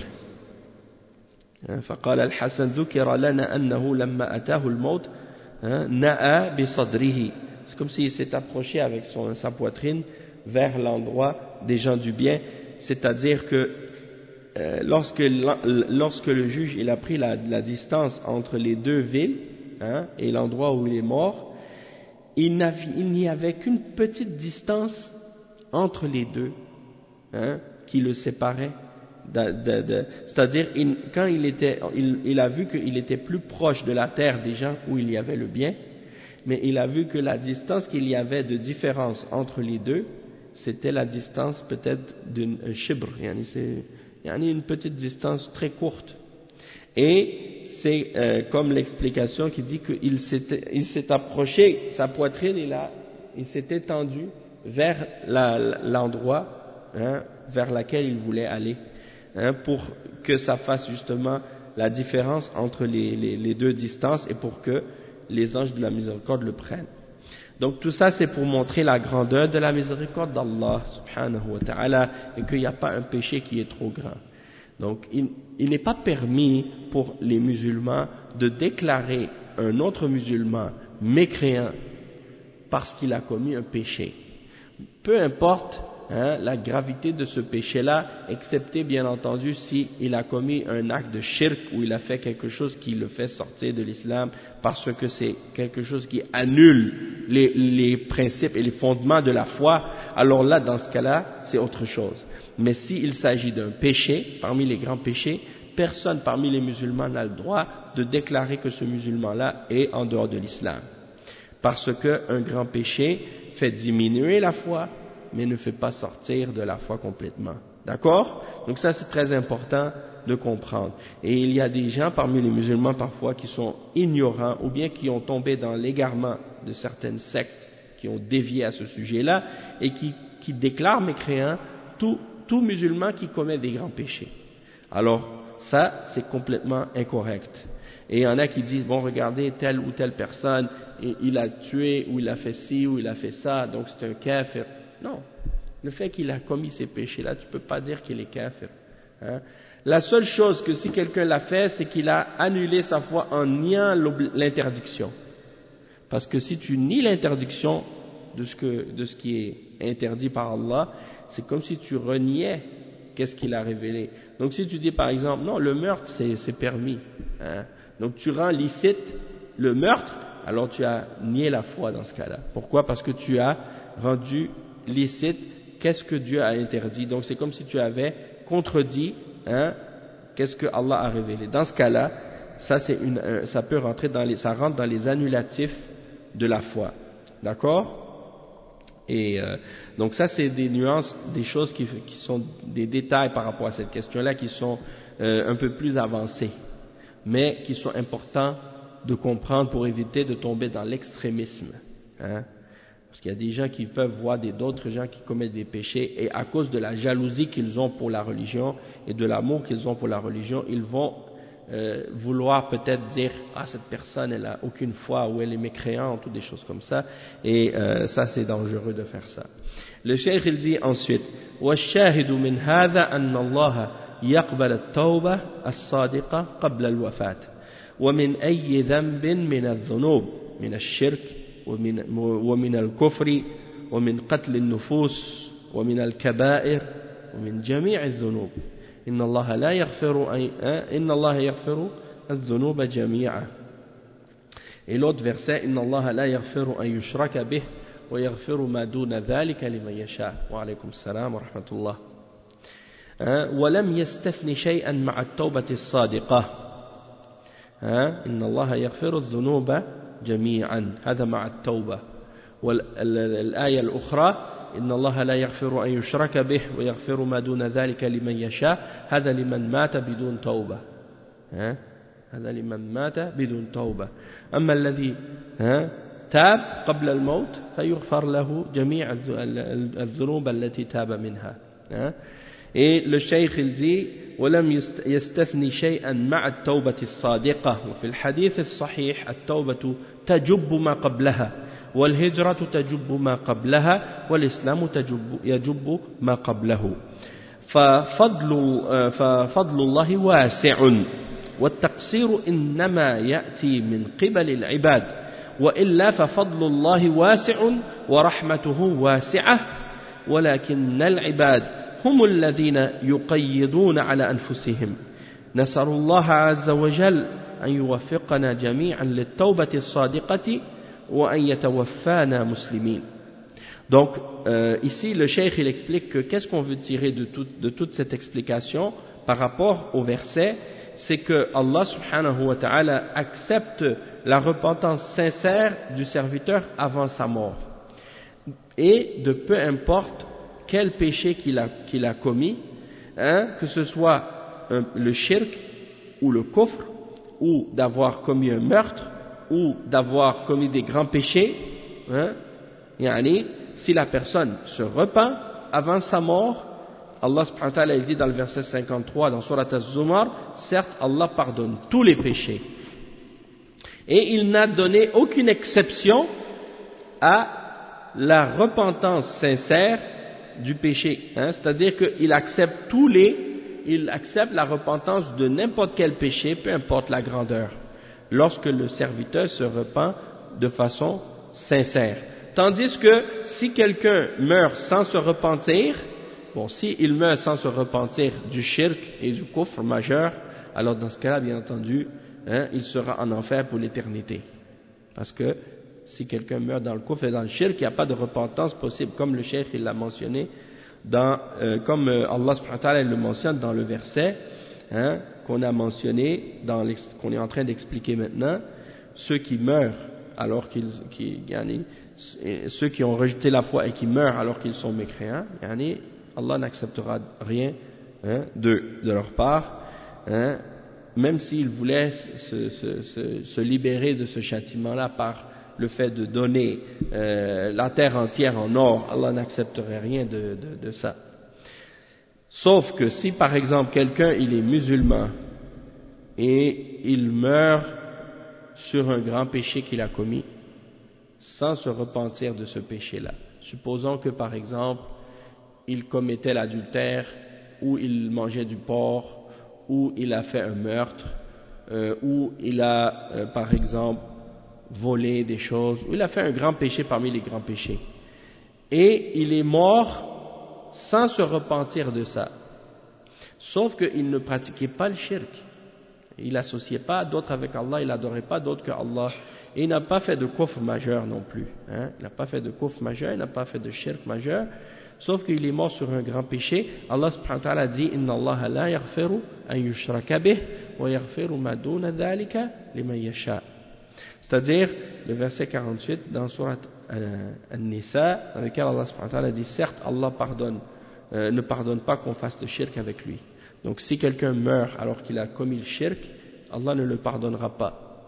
فقال الحسن ذكر لنا أنه لما أتاه الموت نأى بصدره. C'est comme s'il s'est approché avec sa poitrine vers l'endroit des gens du bien, c'est-à-dire que lorsque le juge il a pris la distance entre les deux villes, hein, et l'endroit où il est mort, il n'y avait qu'une petite distance entre les deux, hein, qui le séparait. C'est-à-dire quand il a vu qu'il était plus proche de la terre des gens où il y avait le bien, mais il a vu que la distance qu'il y avait de différence entre les deux, c'était la distance peut-être d'un shibr, il y a une petite distance très courte. Et c'est comme l'explication qui dit qu'il s'est approché, sa poitrine, il s'est étendu vers l'endroit, hein, vers lequel il voulait aller, hein, pour que ça fasse justement la différence entre les deux distances et pour que les anges de la miséricorde le prennent. Donc tout ça c'est pour montrer la grandeur de la miséricorde d'Allah subhanahu wa ta'ala et qu'il n'y a pas un péché qui est trop grand. Donc il n'est pas permis pour les musulmans de déclarer un autre musulman mécréant parce qu'il a commis un péché. Peu importe, hein, la gravité de ce péché-là, excepté bien entendu s'il a commis un acte de shirk ou il a fait quelque chose qui le fait sortir de l'islam parce que c'est quelque chose qui annule les principes et les fondements de la foi, alors là, dans ce cas-là, c'est autre chose. Mais s'il s'agit d'un péché, parmi les grands péchés, personne parmi les musulmans n'a le droit de déclarer que ce musulman-là est en dehors de l'islam. Parce qu'un grand péché fait diminuer la foi, mais ne fait pas sortir de la foi complètement. D'accord? Donc ça c'est très important de comprendre. Et il y a des gens parmi les musulmans parfois qui sont ignorants ou bien qui ont tombé dans l'égarement de certaines sectes qui ont dévié à ce sujet-là et qui déclarent mécréants tout musulman qui commet des grands péchés. Alors ça c'est complètement incorrect. Et il y en a qui disent, bon regardez telle ou telle personne, il a tué ou il a fait ci ou il a fait ça, donc c'est un kafir. Non, le fait qu'il a commis ces péchés-là, tu ne peux pas dire qu'il est kafir. Hein? La seule chose que si quelqu'un l'a fait, c'est qu'il a annulé sa foi en niant l'interdiction. Parce que si tu nies l'interdiction de ce qui est interdit par Allah, c'est comme si tu reniais qu'est-ce qu'il a révélé. Donc si tu dis par exemple, non, le meurtre c'est permis, hein? Donc tu rends licite le meurtre, alors tu as nié la foi dans ce cas-là. Pourquoi? Parce que tu as rendu licite qu'est-ce que Dieu a interdit. Donc c'est comme si tu avais contredit, hein, qu'est-ce que Allah a révélé. Dans ce cas-là, ça peut rentrer ça rentre dans les annulatifs de la foi. D'accord? Et donc ça c'est des nuances, des choses qui sont des détails par rapport à cette question-là qui sont un peu plus avancés, mais qui sont importants de comprendre pour éviter de tomber dans l'extrémisme. Hein? Parce qu'il y a des gens qui peuvent voir d'autres gens qui commettent des péchés et à cause de la jalousie qu'ils ont pour la religion et de l'amour qu'ils ont pour la religion, ils vont vouloir peut-être dire « Ah, cette personne, elle a aucune foi ou elle est mécréante » ou des choses comme ça. Et ça, c'est dangereux de faire ça. Le cheikh, il dit ensuite « وَالشَّاهِدُ مِنْ هَذَا أَنَّ اللَّهَ يَقْبَلَ التَّوْبَةَ الصَّادِقَةَ قَبْلَ الْوَفَاةِ وَمِنْ أَيِّ ذَنْبٍ مِنَ الذُّنُوبِ مِنَ الشِّرْكِ ومن الكفر ومن قتل النفوس ومن الكبائر ومن جميع الذنوب إن الله يغفر الذنوب جميعا. Et l'autre verset إن الله لا يغفر أن يشرك به ويغفر ما دون ذلك لمن يشاء. وعليكم السلام ورحمة الله. ولم يستثن شيئا مع التوبة الصادقة. إن الله يغفر الذنوب جميعا، هذا مع التوبة. والآية الأخرى إن الله لا يغفر أن يشرك به ويغفر ما دون ذلك لمن يشاء، هذا لمن مات بدون توبة. هذا لمن مات بدون توبة. أما الذي تاب قبل الموت فيغفر له جميع الذنوب التي تاب منها. Et le cheikh il dit ولم يستثني شيئا مع التوبة الصادقة. وفي الحديث الصحيح التوبة تجب ما قبلها، والهجرة تجب ما قبلها، والإسلام يجب ما قبله. ففضل الله واسع، والتقصير إنما يأتي من قبل العباد، وإلا ففضل الله واسع ورحمته واسعة، ولكن العباد هم الذين يقيدون على أنفسهم. نسأل الله عز وجل أن يوفقنا جميعا للتوبة الصادقة وأن يتوفانا مسلمين. Donc ici le cheikh il explique que qu'est-ce qu'on veut tirer de toute cette explication par rapport au verset, c'est que Allah subhanahu wa ta'ala accepte la repentance sincère du serviteur avant sa mort, et de peu importe quel péché qu'il a commis, que ce soit le shirk ou le kufr, ou d'avoir commis un meurtre, ou d'avoir commis des grands péchés, si la personne se repent avant sa mort, Allah subhanahu wa ta'ala dit dans le verset 53 dans Surat Az-Zumar, certes Allah pardonne tous les péchés, et il n'a donné aucune exception à la repentance sincère du péché, c'est-à-dire qu'il accepte il accepte la repentance de n'importe quel péché, peu importe la grandeur, lorsque le serviteur se repent de façon sincère. Tandis que si quelqu'un meurt sans se repentir, s'il meurt sans se repentir du shirk et du kufr majeur, alors dans ce cas-là, bien entendu, il sera en enfer pour l'éternité. Parce que si quelqu'un meurt dans le kufr et dans le shirk, il n'y a pas de repentance possible, comme le cheikh il l'a mentionné, comme Allah subhanahu wa ta'ala le mentionne dans le verset qu'on a mentionné, qu'on est en train d'expliquer maintenant. Ceux qui meurent alors ceux qui ont rejeté la foi et qui meurent alors qu'ils sont mécréants, Allah n'acceptera rien de leur part, même s'ils voulaient se libérer de ce châtiment-là par le fait de donner la terre entière en or. Allah n'accepterait rien de ça. Sauf que si par exemple quelqu'un il est musulman et il meurt sur un grand péché qu'il a commis sans se repentir de ce péché-là, supposons que par exemple il commettait l'adultère, ou il mangeait du porc, ou il a fait un meurtre, ou il a par exemple volé des choses, ou il a fait un grand péché parmi les grands péchés, et il est mort sans se repentir de ça, sauf qu'il ne pratiquait pas le shirk, il n'associait pas d'autres avec Allah, il n'adorait pas d'autres que Allah, et il n'a pas fait de kufr majeur non plus, il n'a pas fait de kufr majeur, il n'a pas fait de shirk majeur, sauf qu'il est mort sur un grand péché. Allah subhanahu wa ta'ala dit Inna Allah la yaghfiru an yushraka bih wa yaghfiru ma duna dhalika liman yasha. C'est-à-dire le verset 48 dans Surat An-Nisa, dans lequel Allah subhanahu wa ta'ala dit certes Allah ne pardonne pas qu'on fasse le shirk avec lui. Donc si quelqu'un meurt alors qu'il a commis le shirk, Allah ne le pardonnera pas.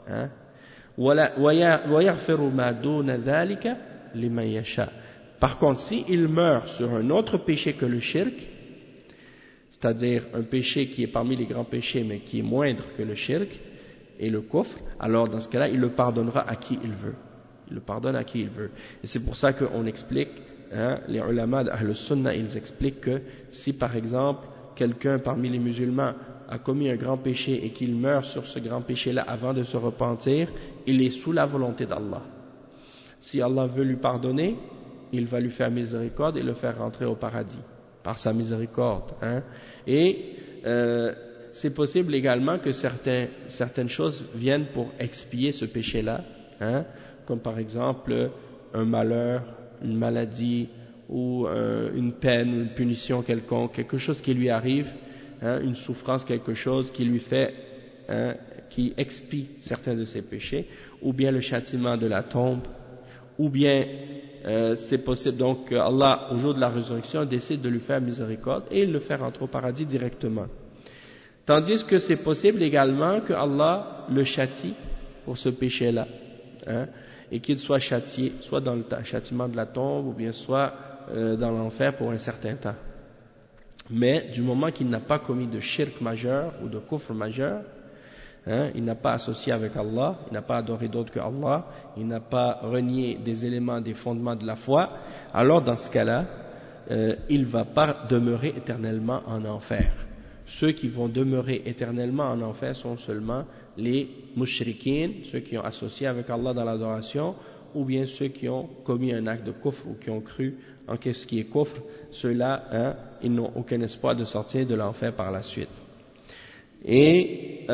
Wa yaghfiru ma duna dhalika liman yasha. Par contre, s'il meurt sur un autre péché que le shirk, c'est-à-dire un péché qui est parmi les grands péchés mais qui est moindre que le shirk et le kufr, alors dans ce cas-là, il le pardonnera à qui il veut. Il le pardonne à qui il veut. Et c'est pour ça qu'on explique, les ulama d'Ahl Sunnah, ils expliquent que si par exemple, quelqu'un parmi les musulmans a commis un grand péché et qu'il meurt sur ce grand péché-là avant de se repentir, il est sous la volonté d'Allah. Si Allah veut lui pardonner, il va lui faire miséricorde et le faire rentrer au paradis par sa miséricorde. Et c'est possible également que certaines choses viennent pour expier ce péché-là, comme par exemple un malheur, une maladie ou une peine, une punition quelconque, quelque chose qui lui arrive, une souffrance, quelque chose qui lui fait, qui expie certains de ses péchés, ou bien le châtiment de la tombe, ou bien c'est possible donc que Allah, au jour de la résurrection, décide de lui faire miséricorde et le faire entrer au paradis directement. Tandis que c'est possible également que Allah le châtie pour ce péché-là, et qu'il soit châtié, soit dans le châtiment de la tombe, ou bien soit dans l'enfer pour un certain temps. Mais du moment qu'il n'a pas commis de shirk majeur ou de kufr majeur, il n'a pas associé avec Allah, il n'a pas adoré d'autre que Allah, il n'a pas renié des éléments, des fondements de la foi, alors dans ce cas-là, il ne va pas demeurer éternellement en enfer. Ceux qui vont demeurer éternellement en enfer sont seulement les mushrikines, ceux qui ont associé avec Allah dans l'adoration, ou bien ceux qui ont commis un acte de kufr ou qui ont cru en ce qui est kufr. Ceux-là, ils n'ont aucun espoir de sortir de l'enfer par la suite. Et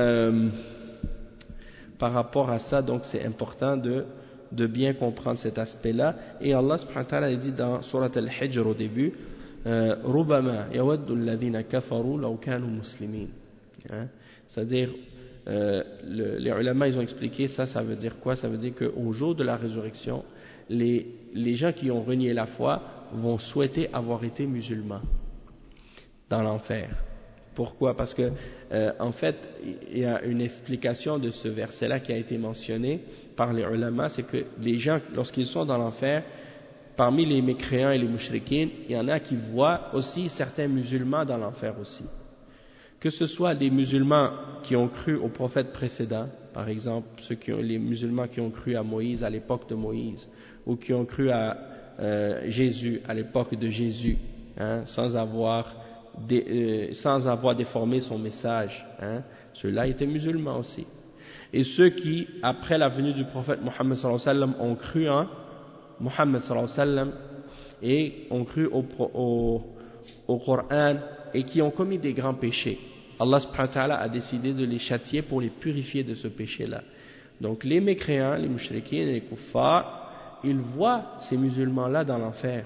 par rapport à ça, donc c'est important de bien comprendre cet aspect-là. Et Allah subhanahu wa ta'ala dit dans Surat Al-Hijr au début, ربما يود الذين كفروا لو كانوا مسلمين. C'est-à-dire, les ulama ils ont expliqué ça veut dire quoi? Ça veut dire qu'au jour de la résurrection, les gens qui ont renié la foi vont souhaiter avoir été musulmans dans l'enfer. Pourquoi? Parce que en fait, il y a une explication de ce verset-là qui a été mentionné par les ulama, c'est que les gens, lorsqu'ils sont dans l'enfer, parmi les mécréants et les mushrikines, il y en a qui voient aussi certains musulmans dans l'enfer aussi. Que ce soit les musulmans qui ont cru au prophète précédent, par exemple les musulmans qui ont cru à Moïse à l'époque de Moïse, ou qui ont cru à Jésus à l'époque de Jésus, sans avoir déformé son message, ceux-là étaient musulmans aussi. Et ceux qui, après la venue du prophète Mohammed sallallahu alayhi wa sallam, ont cru en Mohammed sallallahu alayhi wa sallam et ont cru au Coran et qui ont commis des grands péchés, Allah subhanahu wa ta'ala a décidé de les châtier pour les purifier de ce péché-là. Donc les mécréants, les mushrikines et les kuffars, ils voient ces musulmans-là dans l'enfer,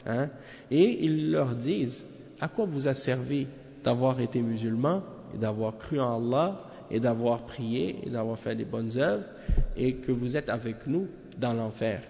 et ils leur disent: à quoi vous a servi d'avoir été musulman et d'avoir cru en Allah et d'avoir prié et d'avoir fait des bonnes œuvres et que vous êtes avec nous dans l'enfer?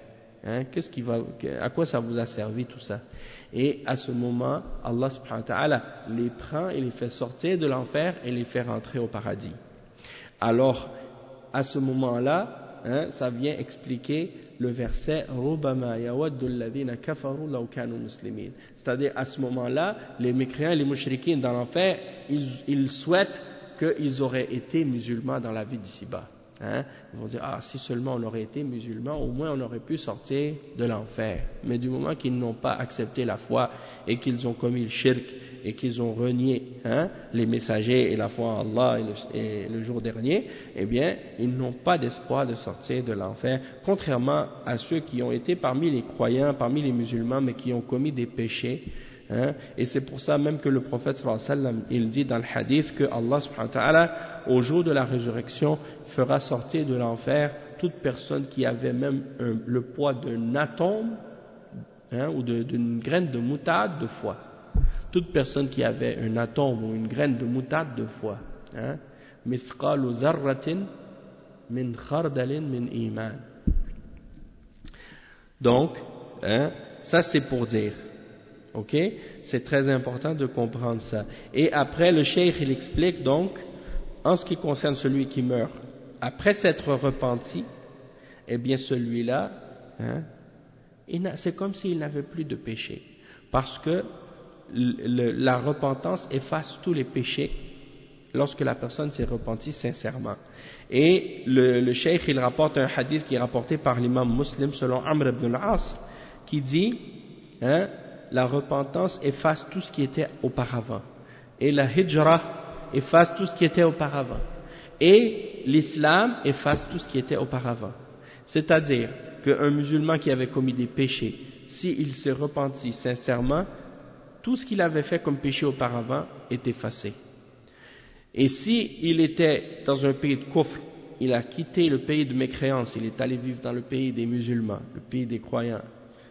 À quoi ça vous a servi tout ça? Et à ce moment, Allah subhanahu wa ta'ala les prend et les fait sortir de l'enfer et les fait rentrer au paradis. Alors, à ce moment-là, ça vient expliquer le verset رُبَّمَا يَوَدُّ الَّذِينَ كَفَرُوا لَوْ كَانُوا مُسْلِمِينَ. C'est-à-dire, à ce moment-là, les mécréants et les mushrikines dans l'enfer, ils souhaitent qu'ils auraient été musulmans dans la vie d'ici-bas. Ils vont dire: si seulement on aurait été musulmans, au moins on aurait pu sortir de l'enfer. Mais du moment qu'ils n'ont pas accepté la foi et qu'ils ont commis le shirk et qu'ils ont renié les messagers et la foi en Allah et le jour dernier, eh bien ils n'ont pas d'espoir de sortir de l'enfer, contrairement à ceux qui ont été parmi les croyants, parmi les musulmans, mais qui ont commis des péchés. Et c'est pour ça même que le prophète sallallahu alayhi wa sallam, il dit dans le hadith que Allah subhanahu wa ta'ala, au jour de la résurrection, fera sortir de l'enfer toute personne qui avait même le poids d'un atome ou d'une graine de moutarde de foi. Toute personne qui avait un atome ou une graine de moutarde de foi. Mithqalu dharratin min khardalin min iman. Donc, ça c'est pour dire. Ok, c'est très important de comprendre ça. Et après, le cheikh il explique donc, en ce qui concerne celui qui meurt après s'être repenti, eh bien celui-là, c'est comme s'il n'avait plus de péché, parce que la repentance efface tous les péchés lorsque la personne s'est repentie sincèrement. Et le cheikh il rapporte un hadith qui est rapporté par l'imam Muslim selon Amr ibn al-As, qui dit la repentance efface tout ce qui était auparavant, et la hijra efface tout ce qui était auparavant, et l'islam efface tout ce qui était auparavant. C'est-à-dire qu'un musulman qui avait commis des péchés, s'il s'est repenti sincèrement, tout ce qu'il avait fait comme péché auparavant est effacé. Et s'il était dans un pays de kufr, il a quitté le pays de mécréance, il est allé vivre dans le pays des musulmans, le pays des croyants,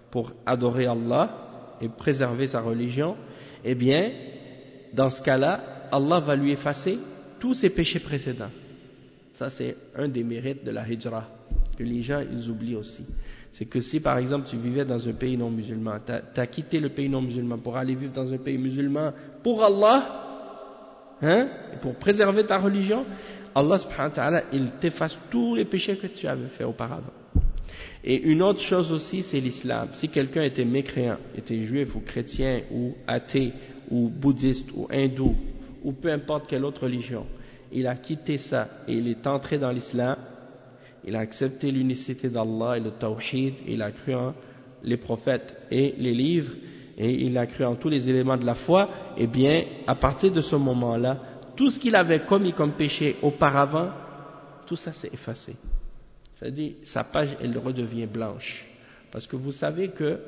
pour adorer Allah et préserver sa religion, eh bien, dans ce cas-là, Allah va lui effacer tous ses péchés précédents. Ça, c'est un des mérites de la hijra, que les gens, ils oublient aussi. C'est que si, par exemple, tu vivais dans un pays non musulman, tu as quitté le pays non musulman pour aller vivre dans un pays musulman pour Allah, et pour préserver ta religion, Allah subhanahu wa ta'ala, il t'efface tous les péchés que tu avais fait auparavant. Et une autre chose aussi, c'est l'islam. Si quelqu'un était mécréant, était juif ou chrétien ou athée ou bouddhiste ou hindou ou peu importe quelle autre religion, il a quitté ça et il est entré dans l'islam, il a accepté l'unicité d'Allah et le tawhid, il a cru en les prophètes et les livres, et il a cru en tous les éléments de la foi, eh bien, à partir de ce moment-là, tout ce qu'il avait commis comme péché auparavant, tout ça s'est effacé. C'est-à-dire, sa page, elle redevient blanche. Parce que vous savez que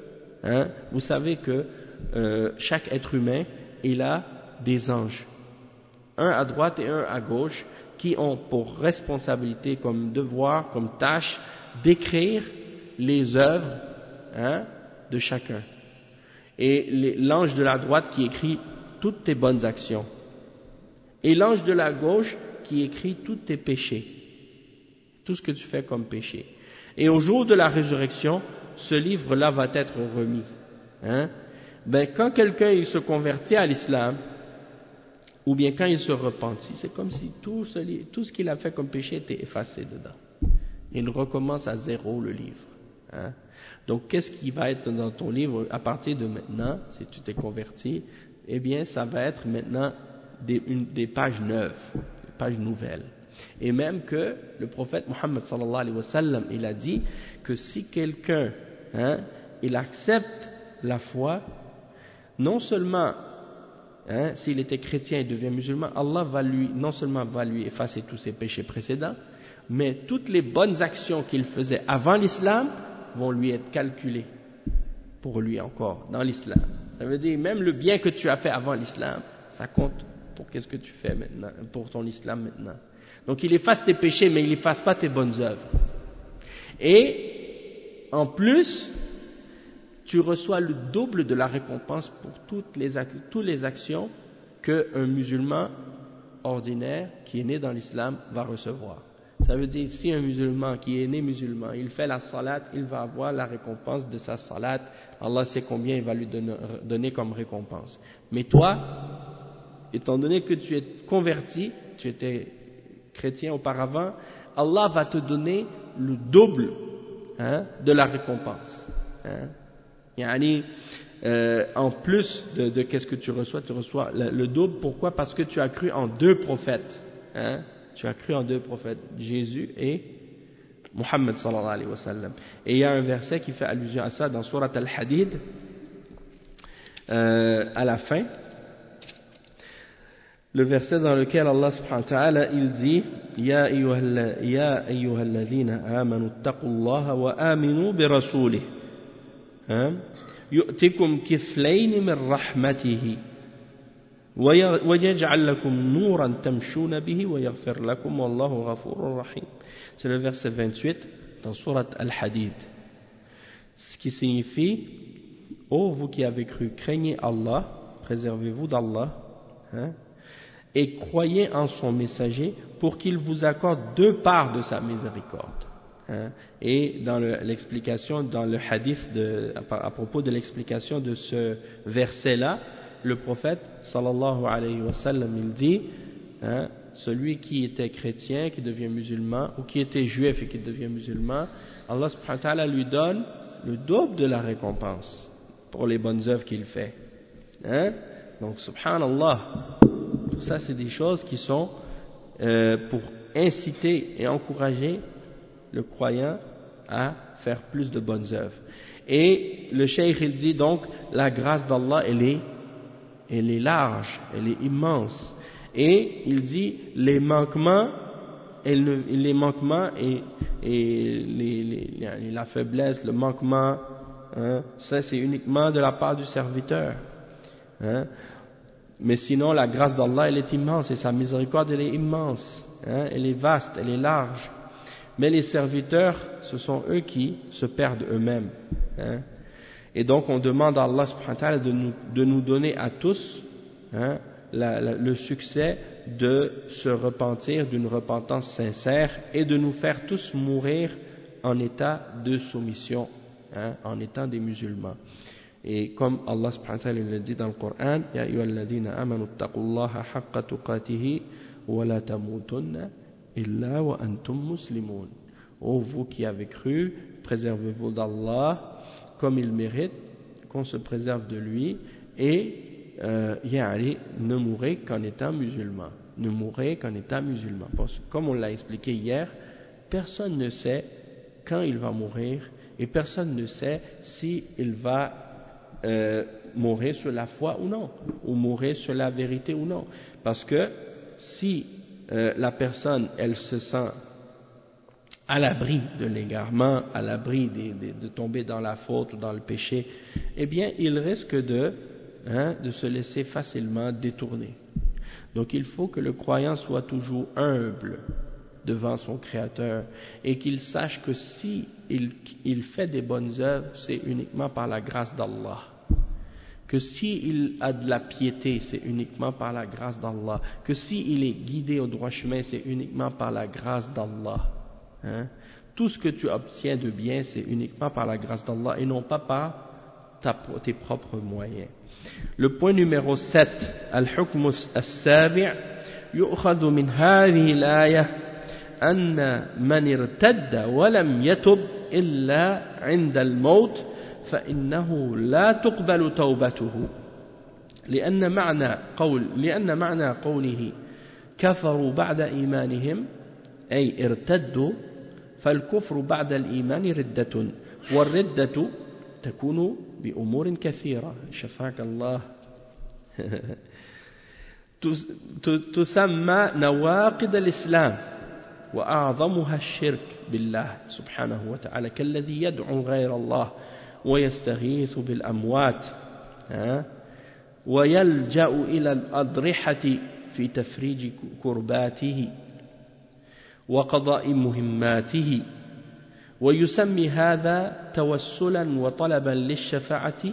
chaque être humain, il a des anges. Un à droite et un à gauche, qui ont pour responsabilité, comme devoir, comme tâche, d'écrire les œuvres de chacun. Et l'ange de la droite qui écrit toutes tes bonnes actions. Et l'ange de la gauche qui écrit tous tes péchés. Tout ce que tu fais comme péché. Et au jour de la résurrection, ce livre-là va être remis. Quand quelqu'un il se convertit à l'islam, ou bien quand il se repentit, c'est comme si tout ce qu'il a fait comme péché était effacé dedans. Il recommence à zéro le livre. Donc qu'est-ce qui va être dans ton livre à partir de maintenant, si tu t'es converti? Eh bien, ça va être maintenant des pages neuves, des pages nouvelles. Et même que le prophète Mohammed sallallahu alayhi wa sallam, il a dit que si quelqu'un, il accepte la foi, non seulement, s'il était chrétien et devient musulman, Allah non seulement va lui effacer tous ses péchés précédents, mais toutes les bonnes actions qu'il faisait avant l'islam vont lui être calculées pour lui encore, dans l'islam. Ça veut dire, même le bien que tu as fait avant l'islam, ça compte pour qu'est-ce que tu fais maintenant, pour ton islam maintenant. Donc il efface tes péchés, mais il n'efface pas tes bonnes œuvres. Et en plus, tu reçois le double de la récompense pour toutes les actions qu'un musulman ordinaire qui est né dans l'islam va recevoir. Ça veut dire, si un musulman qui est né musulman, il fait la salat, il va avoir la récompense de sa salat. Allah sait combien il va lui donner comme récompense. Mais toi, étant donné que tu es converti, tu étais chrétien auparavant, Allah va te donner le double de la récompense. En plus de qu'est-ce que tu reçois le double. Pourquoi? Parce que tu as cru en deux prophètes. Tu as cru en deux prophètes, Jésus et Muhammad sallallahu alayhi wa sallam. Et il y a un verset qui fait allusion à ça dans Surat Al-Hadid, à la fin. Le verset dans lequel Allah subhanahu wa ta'ala, il dit Ya ayyuhalladhina amanu taqullaha wa aminu bi rasulih yu'tikum kiflayni min rahmatihi wa yaj'al lakum nuran tamshuna bihi wa yaghfir lakum wallahu ghafurur rahim. C'est le verset 28 dans Surat Al-Hadid. Ce qui signifie ô vous qui avez cru, craignez Allah, préservez-vous d'Allah, et croyez en son messager pour qu'il vous accorde deux parts de sa miséricorde. Et dans l'explication, dans le hadith à propos de l'explication de ce verset-là, le prophète sallallahu alayhi wa sallam, il dit celui qui était chrétien qui devient musulman, ou qui était juif et qui devient musulman, Allah subhanahu wa ta'ala lui donne le double de la récompense pour les bonnes œuvres qu'il fait. Donc subhanallah, tout ça c'est des choses qui sont pour inciter et encourager le croyant à faire plus de bonnes œuvres. Et le cheikh il dit donc la grâce d'Allah elle est large, elle est immense. Et il dit les manquements et la faiblesse, le manquement, ça c'est uniquement de la part du serviteur. Mais sinon la grâce d'Allah elle est immense et sa miséricorde elle est immense, elle est vaste, elle est large. Mais les serviteurs, ce sont eux qui se perdent eux-mêmes. Et donc on demande à Allah subhanahu wa ta'ala de nous donner à tous le succès de se repentir d'une repentance sincère et de nous faire tous mourir en état de soumission, en étant des musulmans. Et comme Allah subhanahu wa ta'ala le dit dans le Coran, Ya ayyuhalladhina amanu taqullaha haqqa tuqatihi wa la tamutunna illa wa antum muslimun. Ô vous qui avez cru, préservez-vous d'Allah comme il mérite qu'on se préserve de lui, et ne mourrez qu'en étant musulman. Ne mourrez qu'en étant musulman. Parce que, comme on l'a expliqué hier, personne ne sait quand il va mourir, et personne ne sait si il va mourir sur la foi ou non, ou mourir sur la vérité ou non. Parce que si la personne, elle se sent à l'abri de l'égarement, à l'abri de tomber dans la faute ou dans le péché, eh bien, il risque de se laisser facilement détourner. Donc, il faut que le croyant soit toujours humble devant son Créateur et qu'il sache que si il fait des bonnes œuvres, c'est uniquement par la grâce d'Allah. Que s'il a de la piété, c'est uniquement par la grâce d'Allah. Que s'il est guidé au droit chemin, c'est uniquement par la grâce d'Allah. Tout ce que tu obtiens de bien, c'est uniquement par la grâce d'Allah et non pas par tes propres moyens. Le point numéro 7, Al-Hukm As-Sabi' يؤخذ من هذه الآية أن من ارتد ولم يتب إلا عند الموت فإنه لا تقبل توبته لأن معنى قوله كفروا بعد إيمانهم أي ارتدوا فالكفر بعد الإيمان ردة والردة تكون بأمور كثيرة شفاك الله تسمى نواقض الإسلام وأعظمها الشرك بالله سبحانه وتعالى كالذي يدعو غير الله ويستغيث بالأموات ويلجأ إلى الأضرحة في تفريج كرباته وقضاء مهماته ويسمي هذا توسلا وطلبا للشفاعة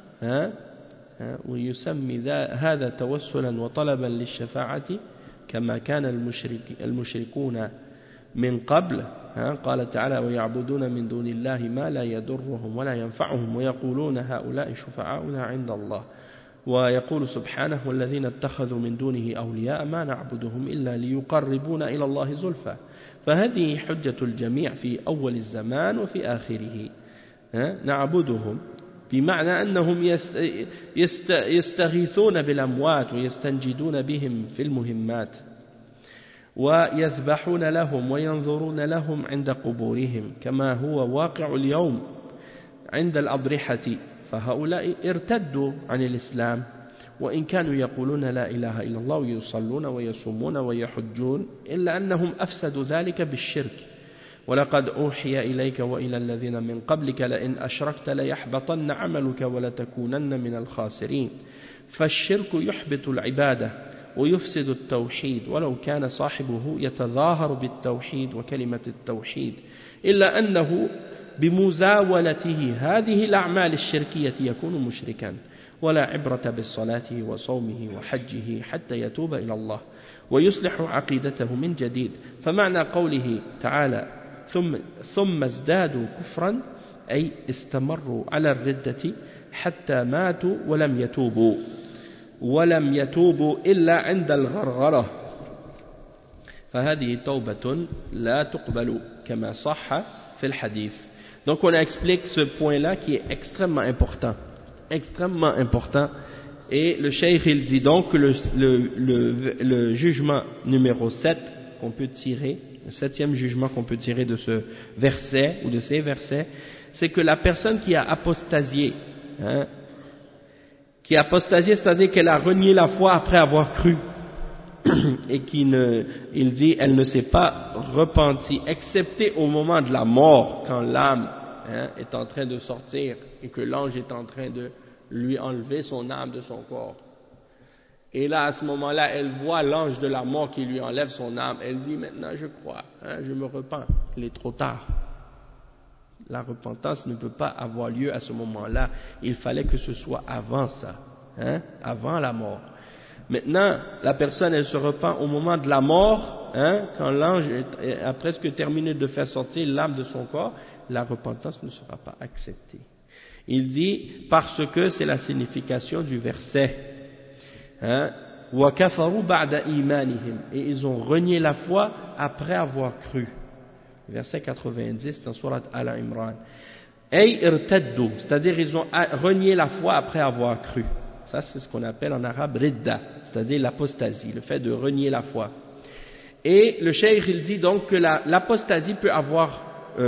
هذا توسلا وطلبا للشفاعة كما كان المشركون من قبل قال تعالى ويعبدون من دون الله ما لا يضرهم ولا ينفعهم ويقولون هؤلاء شفعاؤنا عند الله ويقول سبحانه والذين اتخذوا من دونه أولياء ما نعبدهم إلا ليقربونا إلى الله زلفى فهذه حجة الجميع في أول الزمان وفي آخره نعبدهم بمعنى أنهم يستغيثون بالأموات ويستنجدون بهم في المهمات ويذبحون لهم وينظرون لهم عند قبورهم كما هو واقع اليوم عند الأضرحة فهؤلاء ارتدوا عن الإسلام وإن كانوا يقولون لا إله إلا الله ويصلون ويصومون ويحجون إلا أنهم أفسدوا ذلك بالشرك ولقد أوحي إليك وإلى الذين من قبلك لئن أشركت ليحبطن عملك ولتكونن من الخاسرين فالشرك يحبط العبادة ويفسد التوحيد ولو كان صاحبه يتظاهر بالتوحيد وكلمة التوحيد إلا أنه بمزاولته هذه الأعمال الشركية يكون مشركا ولا عبرة بالصلاة وصومه وحجه حتى يتوب إلى الله ويصلح عقيدته من جديد فمعنى قوله تعالى ثم ازدادوا كفرا أي استمروا على الردة حتى ماتوا ولم يتوبوا إلا عند الغرغرة فهذه توبة لا تقبل كما صح في الحديث. Donc on explique ce point-là qui est extrêmement important et le cheikh il dit donc que le jugement numéro 7 qu'on peut tirer, le 7e jugement qu'on peut tirer de ce verset ou de ces versets, c'est que la personne qui a apostasié, c'est-à-dire qu'elle a renié la foi après avoir cru et il dit elle ne s'est pas repentie excepté au moment de la mort quand l'âme est en train de sortir et que l'ange est en train de lui enlever son âme de son corps et là à ce moment-là elle voit l'ange de la mort qui lui enlève son âme, elle dit maintenant je crois, je me repens, il est trop tard. La repentance ne peut pas avoir lieu à ce moment-là. Il fallait que ce soit avant ça, hein, avant la mort. Maintenant, la personne, elle se repent au moment de la mort, hein, quand l'ange a presque terminé de faire sortir l'âme de son corps, la repentance ne sera pas acceptée. Il dit, parce que c'est la signification du verset, hein, وَكَفَرُوا بَعْدَ إِيمَانِهِمْ, et ils ont renié la foi après avoir cru. Verset 90 dans Surat Al-Imran. Ay irtaddu, c'est-à-dire ils ont renié la foi après avoir cru. Ça, c'est ce qu'on appelle en arabe ridda, c'est-à-dire l'apostasie, le fait de renier la foi. Et le cheikh, il dit donc que l'apostasie peut avoir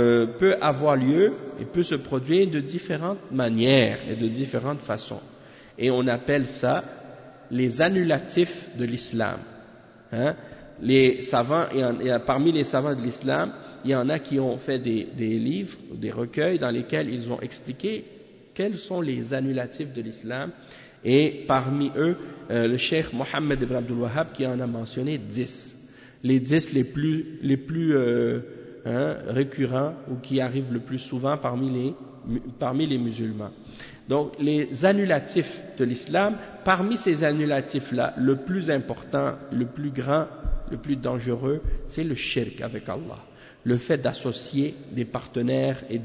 lieu et peut se produire de différentes manières et de différentes façons. Et on appelle ça les annulatifs de l'islam. Hein? Les savants, parmi les savants de l'islam, il y en a qui ont fait des livres, des recueils dans lesquels ils ont expliqué quels sont les annulatifs de l'islam. Et parmi eux, le cheikh Mohammed ibn Abdul Wahhab qui en a mentionné 10. Les 10 les plus récurrents ou qui arrivent le plus souvent parmi les musulmans. Donc les annulatifs de l'islam, parmi ces annulatifs-là, le plus important, le plus grand, le plus dangereux, c'est le shirk avec Allah. Le fait d'associer des partenaires et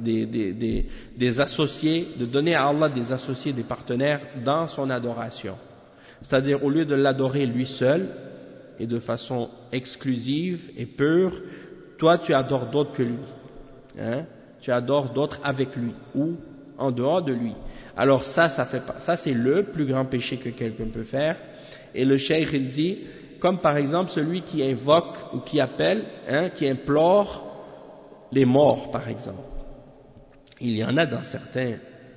des associés, de donner à Allah des associés, des partenaires dans son adoration. C'est-à-dire, au lieu de l'adorer lui seul et de façon exclusive et pure, toi tu adores d'autres que lui. Hein? Tu adores d'autres avec lui ou en dehors de lui. Alors ça c'est le plus grand péché que quelqu'un peut faire. Et le cheikh il dit, comme par exemple celui qui invoque ou qui appelle, hein, qui implore les morts par exemple. Il y en a dans certains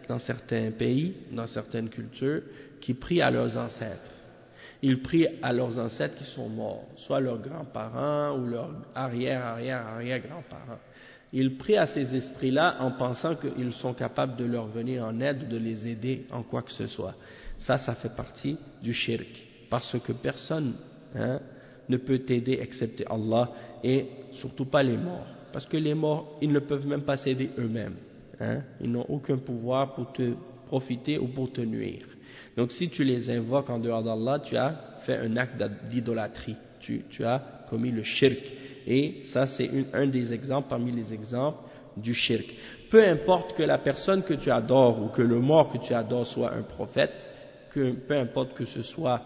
pays, dans certaines cultures, qui prient à leurs ancêtres. Ils prient à leurs ancêtres qui sont morts, soit leurs grands-parents ou leurs arrière-grands-parents. Ils prient à ces esprits-là en pensant qu'ils sont capables de leur venir en aide ou de les aider en quoi que ce soit. Ça fait partie du shirk, parce que personne ne peut t'aider excepté Allah, et surtout pas les morts, parce que les morts, ils ne peuvent même pas s'aider eux-mêmes. Ils n'ont aucun pouvoir pour te profiter ou pour te nuire. Donc si tu les invoques en dehors d'Allah, tu as fait un acte d'idolâtrie, tu as commis le shirk. Et ça c'est un des exemples parmi les exemples du shirk. Peu importe que la personne que tu adores ou que le mort que tu adores soit un prophète, peu importe que ce soit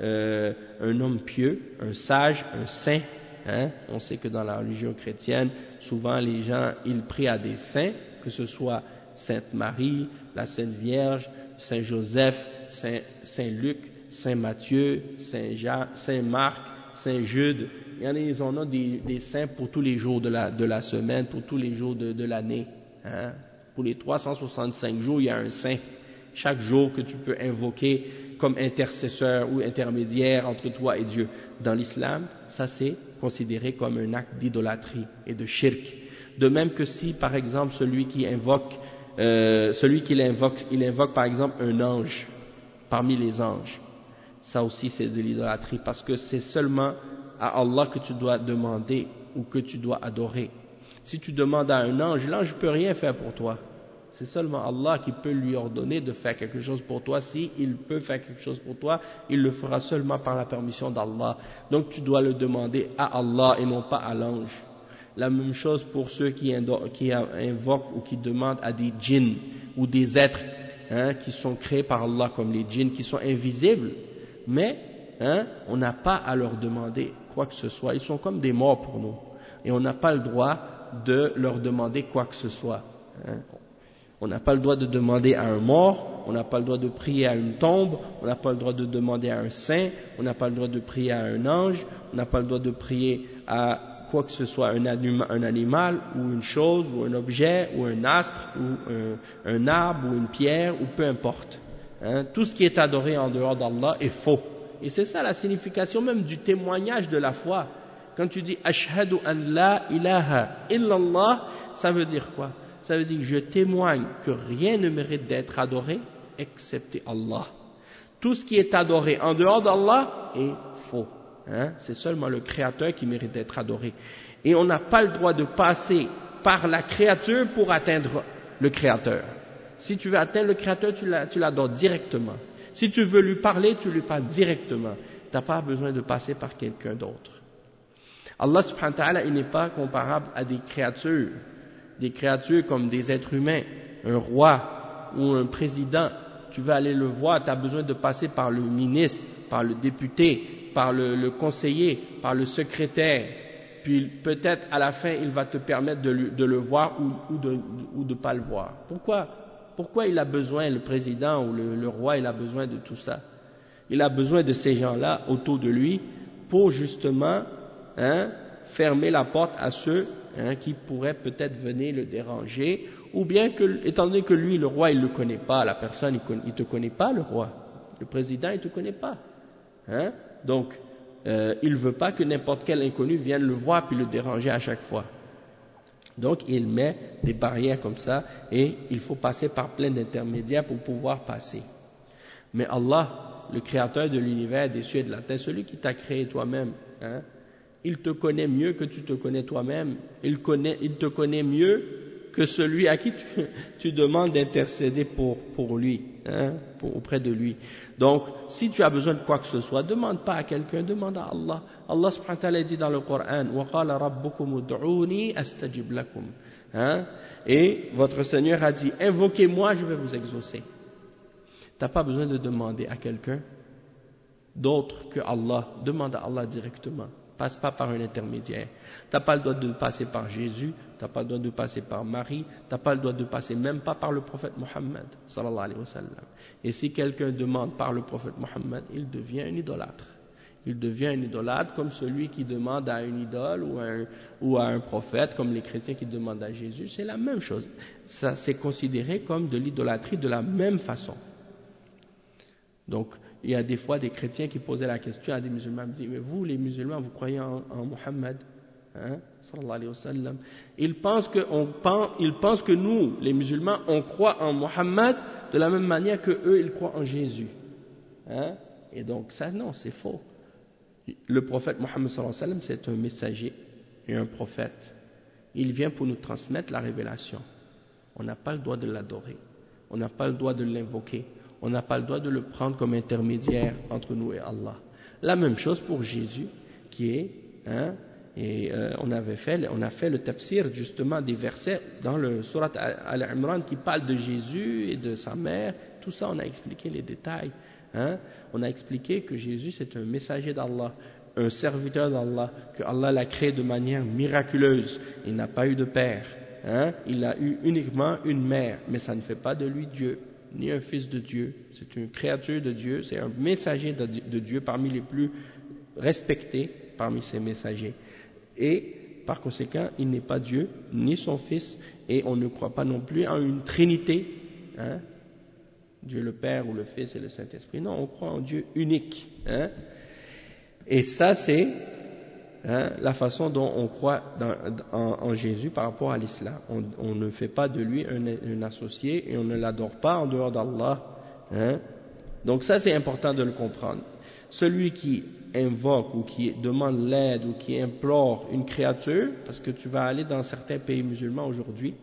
un homme pieux, un sage, un saint. On sait que dans la religion chrétienne, souvent les gens ils prient à des saints, que ce soit Sainte Marie, la Sainte Vierge, Saint Joseph, Saint Luc, Saint Matthieu, Saint Jean, Saint Marc, Saint Jude. Ils en ont des saints pour tous les jours de la semaine, pour tous les jours de l'année. Pour les 365 jours, il y a un saint. Chaque jour que tu peux invoquer comme intercesseur ou intermédiaire entre toi et Dieu. Dans l'islam, ça c'est considéré comme un acte d'idolâtrie et de shirk. De même que si, par exemple, il invoque par exemple un ange parmi les anges. Ça aussi c'est de l'idolâtrie, parce que c'est seulement à Allah que tu dois demander ou que tu dois adorer. Si tu demandes à un ange, l'ange ne peut rien faire pour toi. C'est seulement Allah qui peut lui ordonner de faire quelque chose pour toi. Si il peut faire quelque chose pour toi, il le fera seulement par la permission d'Allah. Donc tu dois le demander à Allah et non pas à l'ange. La même chose pour ceux qui invoquent ou qui demandent à des djinns ou des êtres qui sont créés par Allah comme les djinns, qui sont invisibles, mais on n'a pas à leur demander quoi que ce soit. Ils sont comme des morts pour nous et on n'a pas le droit de leur demander quoi que ce soit. On n'a pas le droit de demander à un mort, on n'a pas le droit de prier à une tombe, on n'a pas le droit de demander à un saint, on n'a pas le droit de prier à un ange, on n'a pas le droit de prier à quoi que ce soit, un animal ou une chose ou un objet ou un astre ou un arbre ou une pierre ou peu importe. Tout ce qui est adoré en dehors d'Allah est faux. Et c'est ça la signification même du témoignage de la foi. Quand tu dis « Ashhadu an la ilaha illallah », ça veut dire quoi? Ça veut dire que je témoigne que rien ne mérite d'être adoré excepté Allah. Tout ce qui est adoré en dehors d'Allah est faux. C'est seulement le Créateur qui mérite d'être adoré. Et on n'a pas le droit de passer par la créature pour atteindre le Créateur. Si tu veux atteindre le Créateur, tu l'adores directement. Si tu veux lui parler, tu lui parles directement. Tu n'as pas besoin de passer par quelqu'un d'autre. Allah subhanahu wa ta'ala, il n'est pas comparable à des créatures comme des êtres humains, un roi ou un président. Tu veux aller le voir, tu as besoin de passer par le ministre, par le député, par le conseiller, par le secrétaire. Puis peut-être à la fin, il va te permettre de le voir ou de pas le voir. Pourquoi il a besoin, le président ou le roi, il a besoin de tout ça? Il a besoin de ces gens-là autour de lui pour justement fermer la porte à ceux qui pourraient peut-être venir le déranger, ou bien que, étant donné que lui, le roi, il ne le connaît pas, la personne, il ne te connaît pas, le roi. Le président, il ne te connaît pas. Donc, il ne veut pas que n'importe quel inconnu vienne le voir puis le déranger à chaque fois. Donc, il met des barrières comme ça et il faut passer par plein d'intermédiaires pour pouvoir passer. Mais Allah, le créateur de l'univers, des cieux et de la terre, celui qui t'a créé toi-même, il te connaît mieux que tu te connais toi-même. Il te connaît mieux que celui à qui tu demandes d'intercéder pour lui, auprès de lui. Donc, si tu as besoin de quoi que ce soit, demande pas à quelqu'un, demande à Allah. Allah subhanahu wa ta'ala dit dans le Coran, وَقَالَ رَبُّكُمُ ادْعُونِي أَسْتَجِبْ لَكُمْ. Et votre Seigneur a dit, invoquez-moi, je vais vous exaucer. Tu n'as pas besoin de demander à quelqu'un d'autre que Allah. Demande à Allah directement. Passe pas par un intermédiaire. Tu n'as pas le droit de passer par Jésus, tu n'as pas le droit de passer par Marie, tu n'as pas le droit de passer même pas par le prophète Mohammed, sallallahu alayhi wa sallam. Et si quelqu'un demande par le prophète Mohammed, il devient un idolâtre. Il devient un idolâtre comme celui qui demande à une idole ou à un prophète, comme les chrétiens qui demandent à Jésus. C'est la même chose. Ça, c'est considéré comme de l'idolâtrie de la même façon. Donc, il y a des fois des chrétiens qui posaient la question à des musulmans, ils disent, mais vous les musulmans, vous croyez en Mohammed, sallallahu alayhi wa sallam. Ils pensent que nous, les musulmans, on croit en Mohammed de la même manière que eux, ils croient en Jésus. Et donc ça, non, c'est faux. Le prophète Mohammed sallallahu alayhi wa sallam, c'est un messager et un prophète. Il vient pour nous transmettre la révélation. On n'a pas le droit de l'adorer. On n'a pas le droit de l'invoquer. On n'a pas le droit de le prendre comme intermédiaire entre nous et Allah. La même chose pour Jésus, qui est, on a fait le tafsir justement des versets dans le surat Al-Imran qui parle de Jésus et de sa mère. Tout ça, on a expliqué les détails. On a expliqué que Jésus c'est un messager d'Allah, un serviteur d'Allah, que Allah l'a créé de manière miraculeuse. Il n'a pas eu de père. Il a eu uniquement une mère, mais ça ne fait pas de lui Dieu, ni un fils de Dieu. C'est une créature de Dieu, c'est un messager de Dieu parmi les plus respectés parmi ses messagers. Et par conséquent, il n'est pas Dieu, ni son fils, et on ne croit pas non plus en une trinité, Dieu le Père ou le Fils et le Saint-Esprit. Non, on croit en Dieu unique. Et ça, c'est la façon dont on croit en Jésus par rapport à l'islam. On ne fait pas de lui un associé et on ne l'adore pas en dehors d'Allah. Donc ça, c'est important de le comprendre. Celui qui invoque ou qui demande l'aide ou qui implore une créature, parce que tu vas aller dans certains pays musulmans aujourd'hui,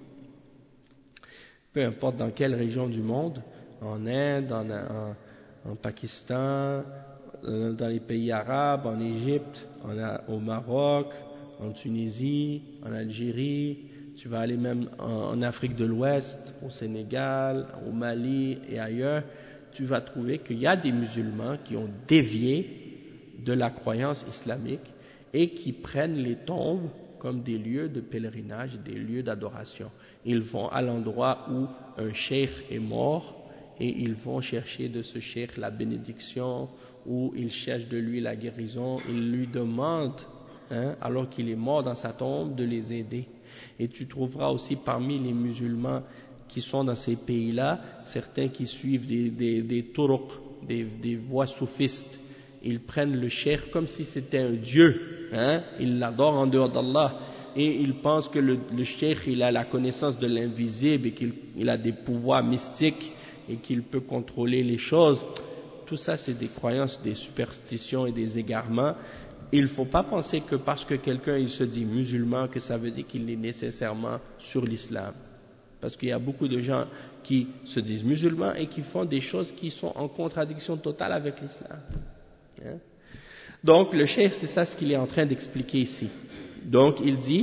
peu importe dans quelle région du monde, en Inde, en Pakistan, dans les pays arabes, en Égypte, au Maroc, en Tunisie, en Algérie, tu vas aller même en Afrique de l'Ouest, au Sénégal, au Mali et ailleurs, tu vas trouver qu'il y a des musulmans qui ont dévié de la croyance islamique et qui prennent les tombes comme des lieux de pèlerinage, des lieux d'adoration. Ils vont à l'endroit où un cheikh est mort et ils vont chercher de ce cheikh la bénédiction, ou ils cherchent de lui la guérison, ils lui demandent, alors qu'il est mort dans sa tombe, de les aider. Et tu trouveras aussi parmi les musulmans qui sont dans ces pays-là, certains qui suivent des turuq, des voies soufistes. Ils prennent le cheikh comme si c'était un dieu, ils l'adorent en dehors d'Allah, et ils pensent que le cheikh il a la connaissance de l'invisible et qu'il a des pouvoirs mystiques et qu'il peut contrôler les choses. Tout ça, c'est des croyances, des superstitions et des égarements il ne faut pas penser que parce que quelqu'un il se dit musulman, que ça veut dire qu'il est nécessairement sur l'islam. Parce qu'il y a beaucoup de gens qui se disent musulmans et qui font des choses qui sont en contradiction totale avec l'islam. Hein? Donc le cheikh, c'est ça ce qu'il est en train d'expliquer ici. Donc il dit,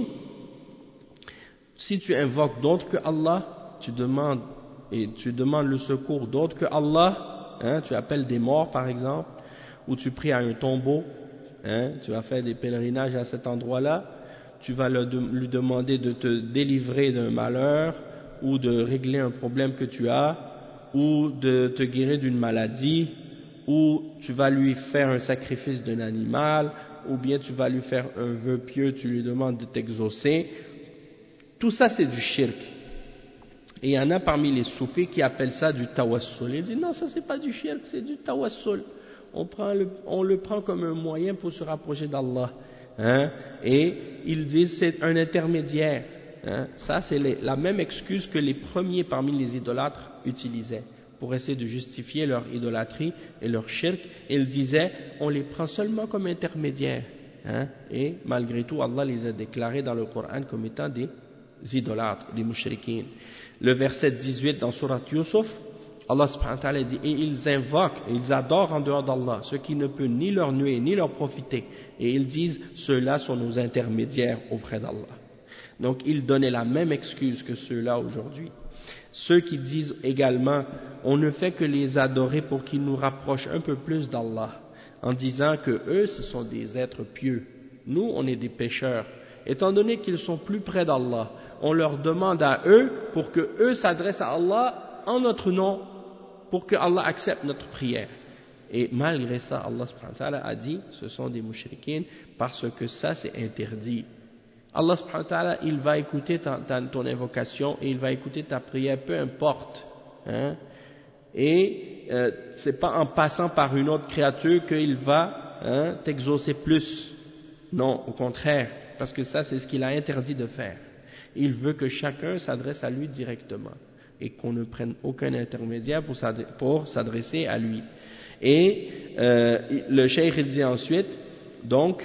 si tu invoques d'autres que Allah, tu demandes le secours d'autres que Allah, hein, tu appelles des morts par exemple, ou tu pries à un tombeau, hein, tu vas faire des pèlerinages à cet endroit-là, tu vas lui demander de te délivrer d'un malheur, ou de régler un problème que tu as, ou de te guérir d'une maladie, ou tu vas lui faire un sacrifice d'un animal, ou bien tu vas lui faire un vœu pieux, tu lui demandes de t'exaucer. Tout ça c'est du shirk. Et il y en a parmi les soufis qui appellent ça du tawassul. Ils disent non, ça c'est pas du shirk, c'est du tawassul. On le prend comme un moyen pour se rapprocher d'Allah. Hein? Et ils disent c'est un intermédiaire. Hein? Ça c'est la même excuse que les premiers parmi les idolâtres utilisaient pour essayer de justifier leur idolâtrie et leur shirk. Ils disaient on les prend seulement comme intermédiaires. Hein? Et malgré tout Allah les a déclarés dans le Coran comme étant des idolâtres, des mushrikines. Le verset 18 dans Surat Yusuf, Allah subhanahu wa ta'ala dit, et ils invoquent, et ils adorent en dehors d'Allah, ce qui ne peut ni leur nuire, ni leur profiter. Et ils disent, ceux-là sont nos intermédiaires auprès d'Allah. Donc ils donnaient la même excuse que ceux-là aujourd'hui. Ceux qui disent également, on ne fait que les adorer pour qu'ils nous rapprochent un peu plus d'Allah, en disant que eux, ce sont des êtres pieux. Nous, on est des pécheurs. Étant donné qu'ils sont plus près d'Allah, on leur demande à eux pour que eux s'adressent à Allah en notre nom, pour que Allah accepte notre prière. Et malgré ça, Allah subhanahu wa ta'ala a dit, ce sont des mushrikines, parce que ça c'est interdit. Allah subhanahu wa ta'ala, il va écouter ton invocation et il va écouter ta prière, peu importe. Hein? Et c'est pas en passant par une autre créature qu'il va t'exaucer plus. Non, au contraire, parce que ça c'est ce qu'il a interdit de faire. Il veut que chacun s'adresse à lui directement et qu'on ne prenne aucun intermédiaire pour s'adresser à lui. Et le cheikh il dit ensuite, donc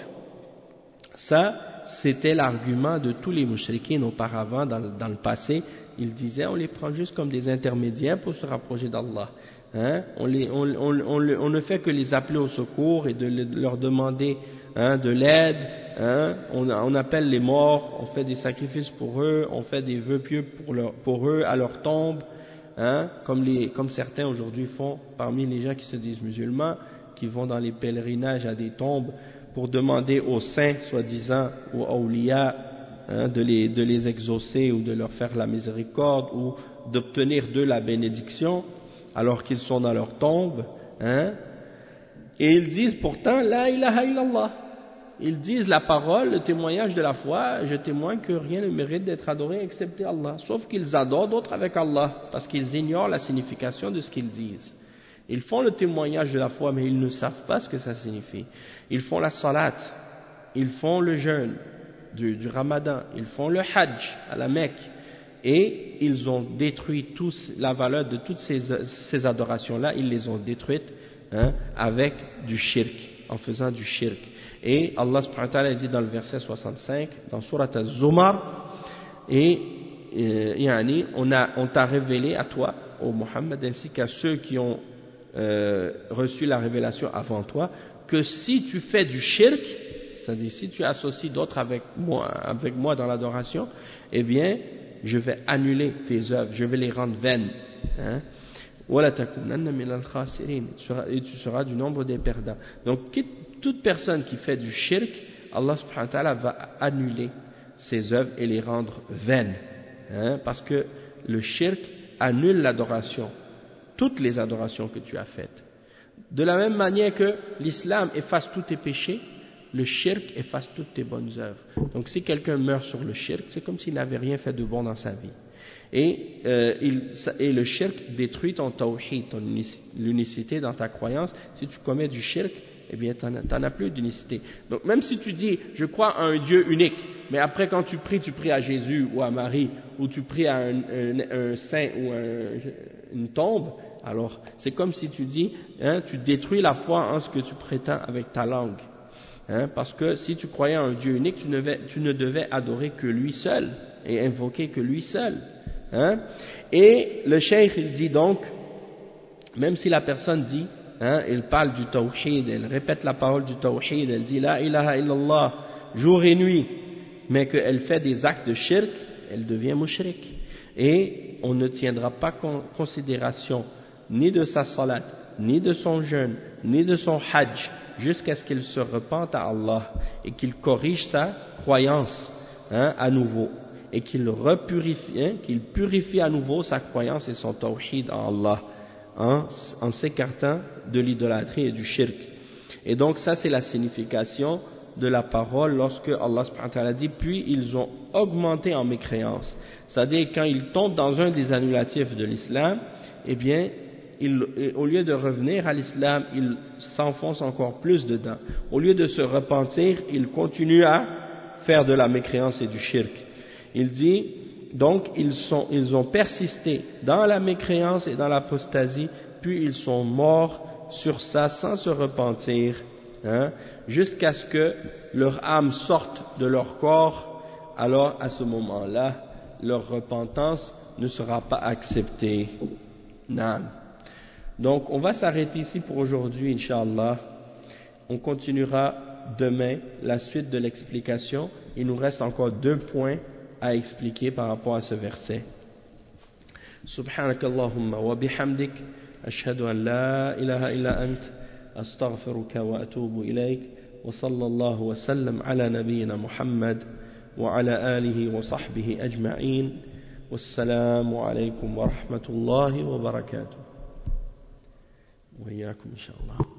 ça c'était l'argument de tous les mushrikines auparavant dans le passé. Ils disaient on les prend juste comme des intermédiaires pour se rapprocher d'Allah. Hein? On ne fait que les appeler au secours et de leur demander de l'aide. Hein? On appelle les morts, on fait des sacrifices pour eux, on fait des vœux pieux pour eux à leur tombe, hein? Comme certains aujourd'hui font parmi les gens qui se disent musulmans, qui vont dans les pèlerinages à des tombes pour demander aux saints, soi-disant, aux awliya, hein, de les exaucer ou de leur faire la miséricorde ou d'obtenir d'eux la bénédiction alors qu'ils sont dans leur tombe. Hein? Et ils disent pourtant la ilaha illallah. Ils disent la parole, le témoignage de la foi, je témoigne que rien ne mérite d'être adoré excepté Allah. Sauf qu'ils adorent d'autres avec Allah, parce qu'ils ignorent la signification de ce qu'ils disent. Ils font le témoignage de la foi, mais ils ne savent pas ce que ça signifie. Ils font la salat, ils font le jeûne du ramadan, ils font le hajj à la Mecque, et ils ont détruit la valeur de toutes ces adorations-là, ils les ont détruites avec du shirk, en faisant du shirk. Et Allah subhanahu wa ta'ala dit dans le verset 65, dans Surat Az-Zumar, on t'a révélé à toi, ô Muhammad, ainsi qu'à ceux qui ont reçu la révélation avant toi, que si tu fais du shirk, c'est-à-dire si tu associes d'autres avec moi dans l'adoration, eh bien, je vais annuler tes œuvres, je vais les rendre vaines. Hein? Et tu seras du nombre des perdants. Donc, toute personne qui fait du shirk, Allah subhanahu wa ta'ala va annuler ses œuvres et les rendre vaines. Hein? Parce que le shirk annule l'adoration, toutes les adorations que tu as faites. De la même manière que l'islam efface tous tes péchés, le shirk efface toutes tes bonnes œuvres. Donc si quelqu'un meurt sur le shirk, c'est comme s'il n'avait rien fait de bon dans sa vie. Et le shirk détruit ton tawhid, l'unicité dans ta croyance. Si tu commets du shirk, eh bien t'en as plus d'unicité. Donc même si tu dis je crois à un Dieu unique, mais après quand tu pries à Jésus ou à Marie, ou tu pries à un saint ou une tombe, alors c'est comme si tu dis, tu détruis la foi en ce que tu prétends avec ta langue. Parce que si tu croyais en un Dieu unique, tu ne devais adorer que lui seul et invoquer que lui seul. Et le cheikh il dit donc, même si la personne dit, il parle du tawhid, elle répète la parole du tawhid, elle dit la ilaha illallah jour et nuit, mais qu'elle fait des actes de shirk, elle devient mushrik. Et on ne tiendra pas considération ni de sa salat, ni de son jeûne, ni de son hajj, jusqu'à ce qu'il se repente à Allah et qu'il corrige sa croyance à nouveau, et qu'il purifie à nouveau sa croyance et son tawhid en Allah, en s'écartant de l'idolâtrie et du shirk. Et donc ça c'est la signification de la parole lorsque Allah subhanahu wa ta'ala dit puis ils ont augmenté en mécréance, c'est-à-dire quand ils tombent dans un des annulatifs de l'islam, eh bien au lieu de revenir à l'islam, ils s'enfoncent encore plus dedans. Au lieu de se repentir, ils continuent à faire de la mécréance et du shirk. Il dit, donc ils ont persisté dans la mécréance et dans l'apostasie, puis ils sont morts sur ça sans se repentir, jusqu'à ce que leur âme sorte de leur corps. Alors à ce moment-là, leur repentance ne sera pas acceptée. Non. Donc on va s'arrêter ici pour aujourd'hui, Inch'Allah. On continuera demain la suite de l'explication. Il nous reste encore 2 points à expliquer par rapport à ce verset. Subhanakallahumma wa bihamdik, ashhadu an la ilaha illa ant, astaghfiruka wa atubu ilayk, wa sallallahu wa sallam ala nabiyyina Muhammad wa ala alihi wa sahbihi ajma'in. Wassalamu alaykum wa rahmatullahi wa barakatuh. وإياكم إن شاء الله.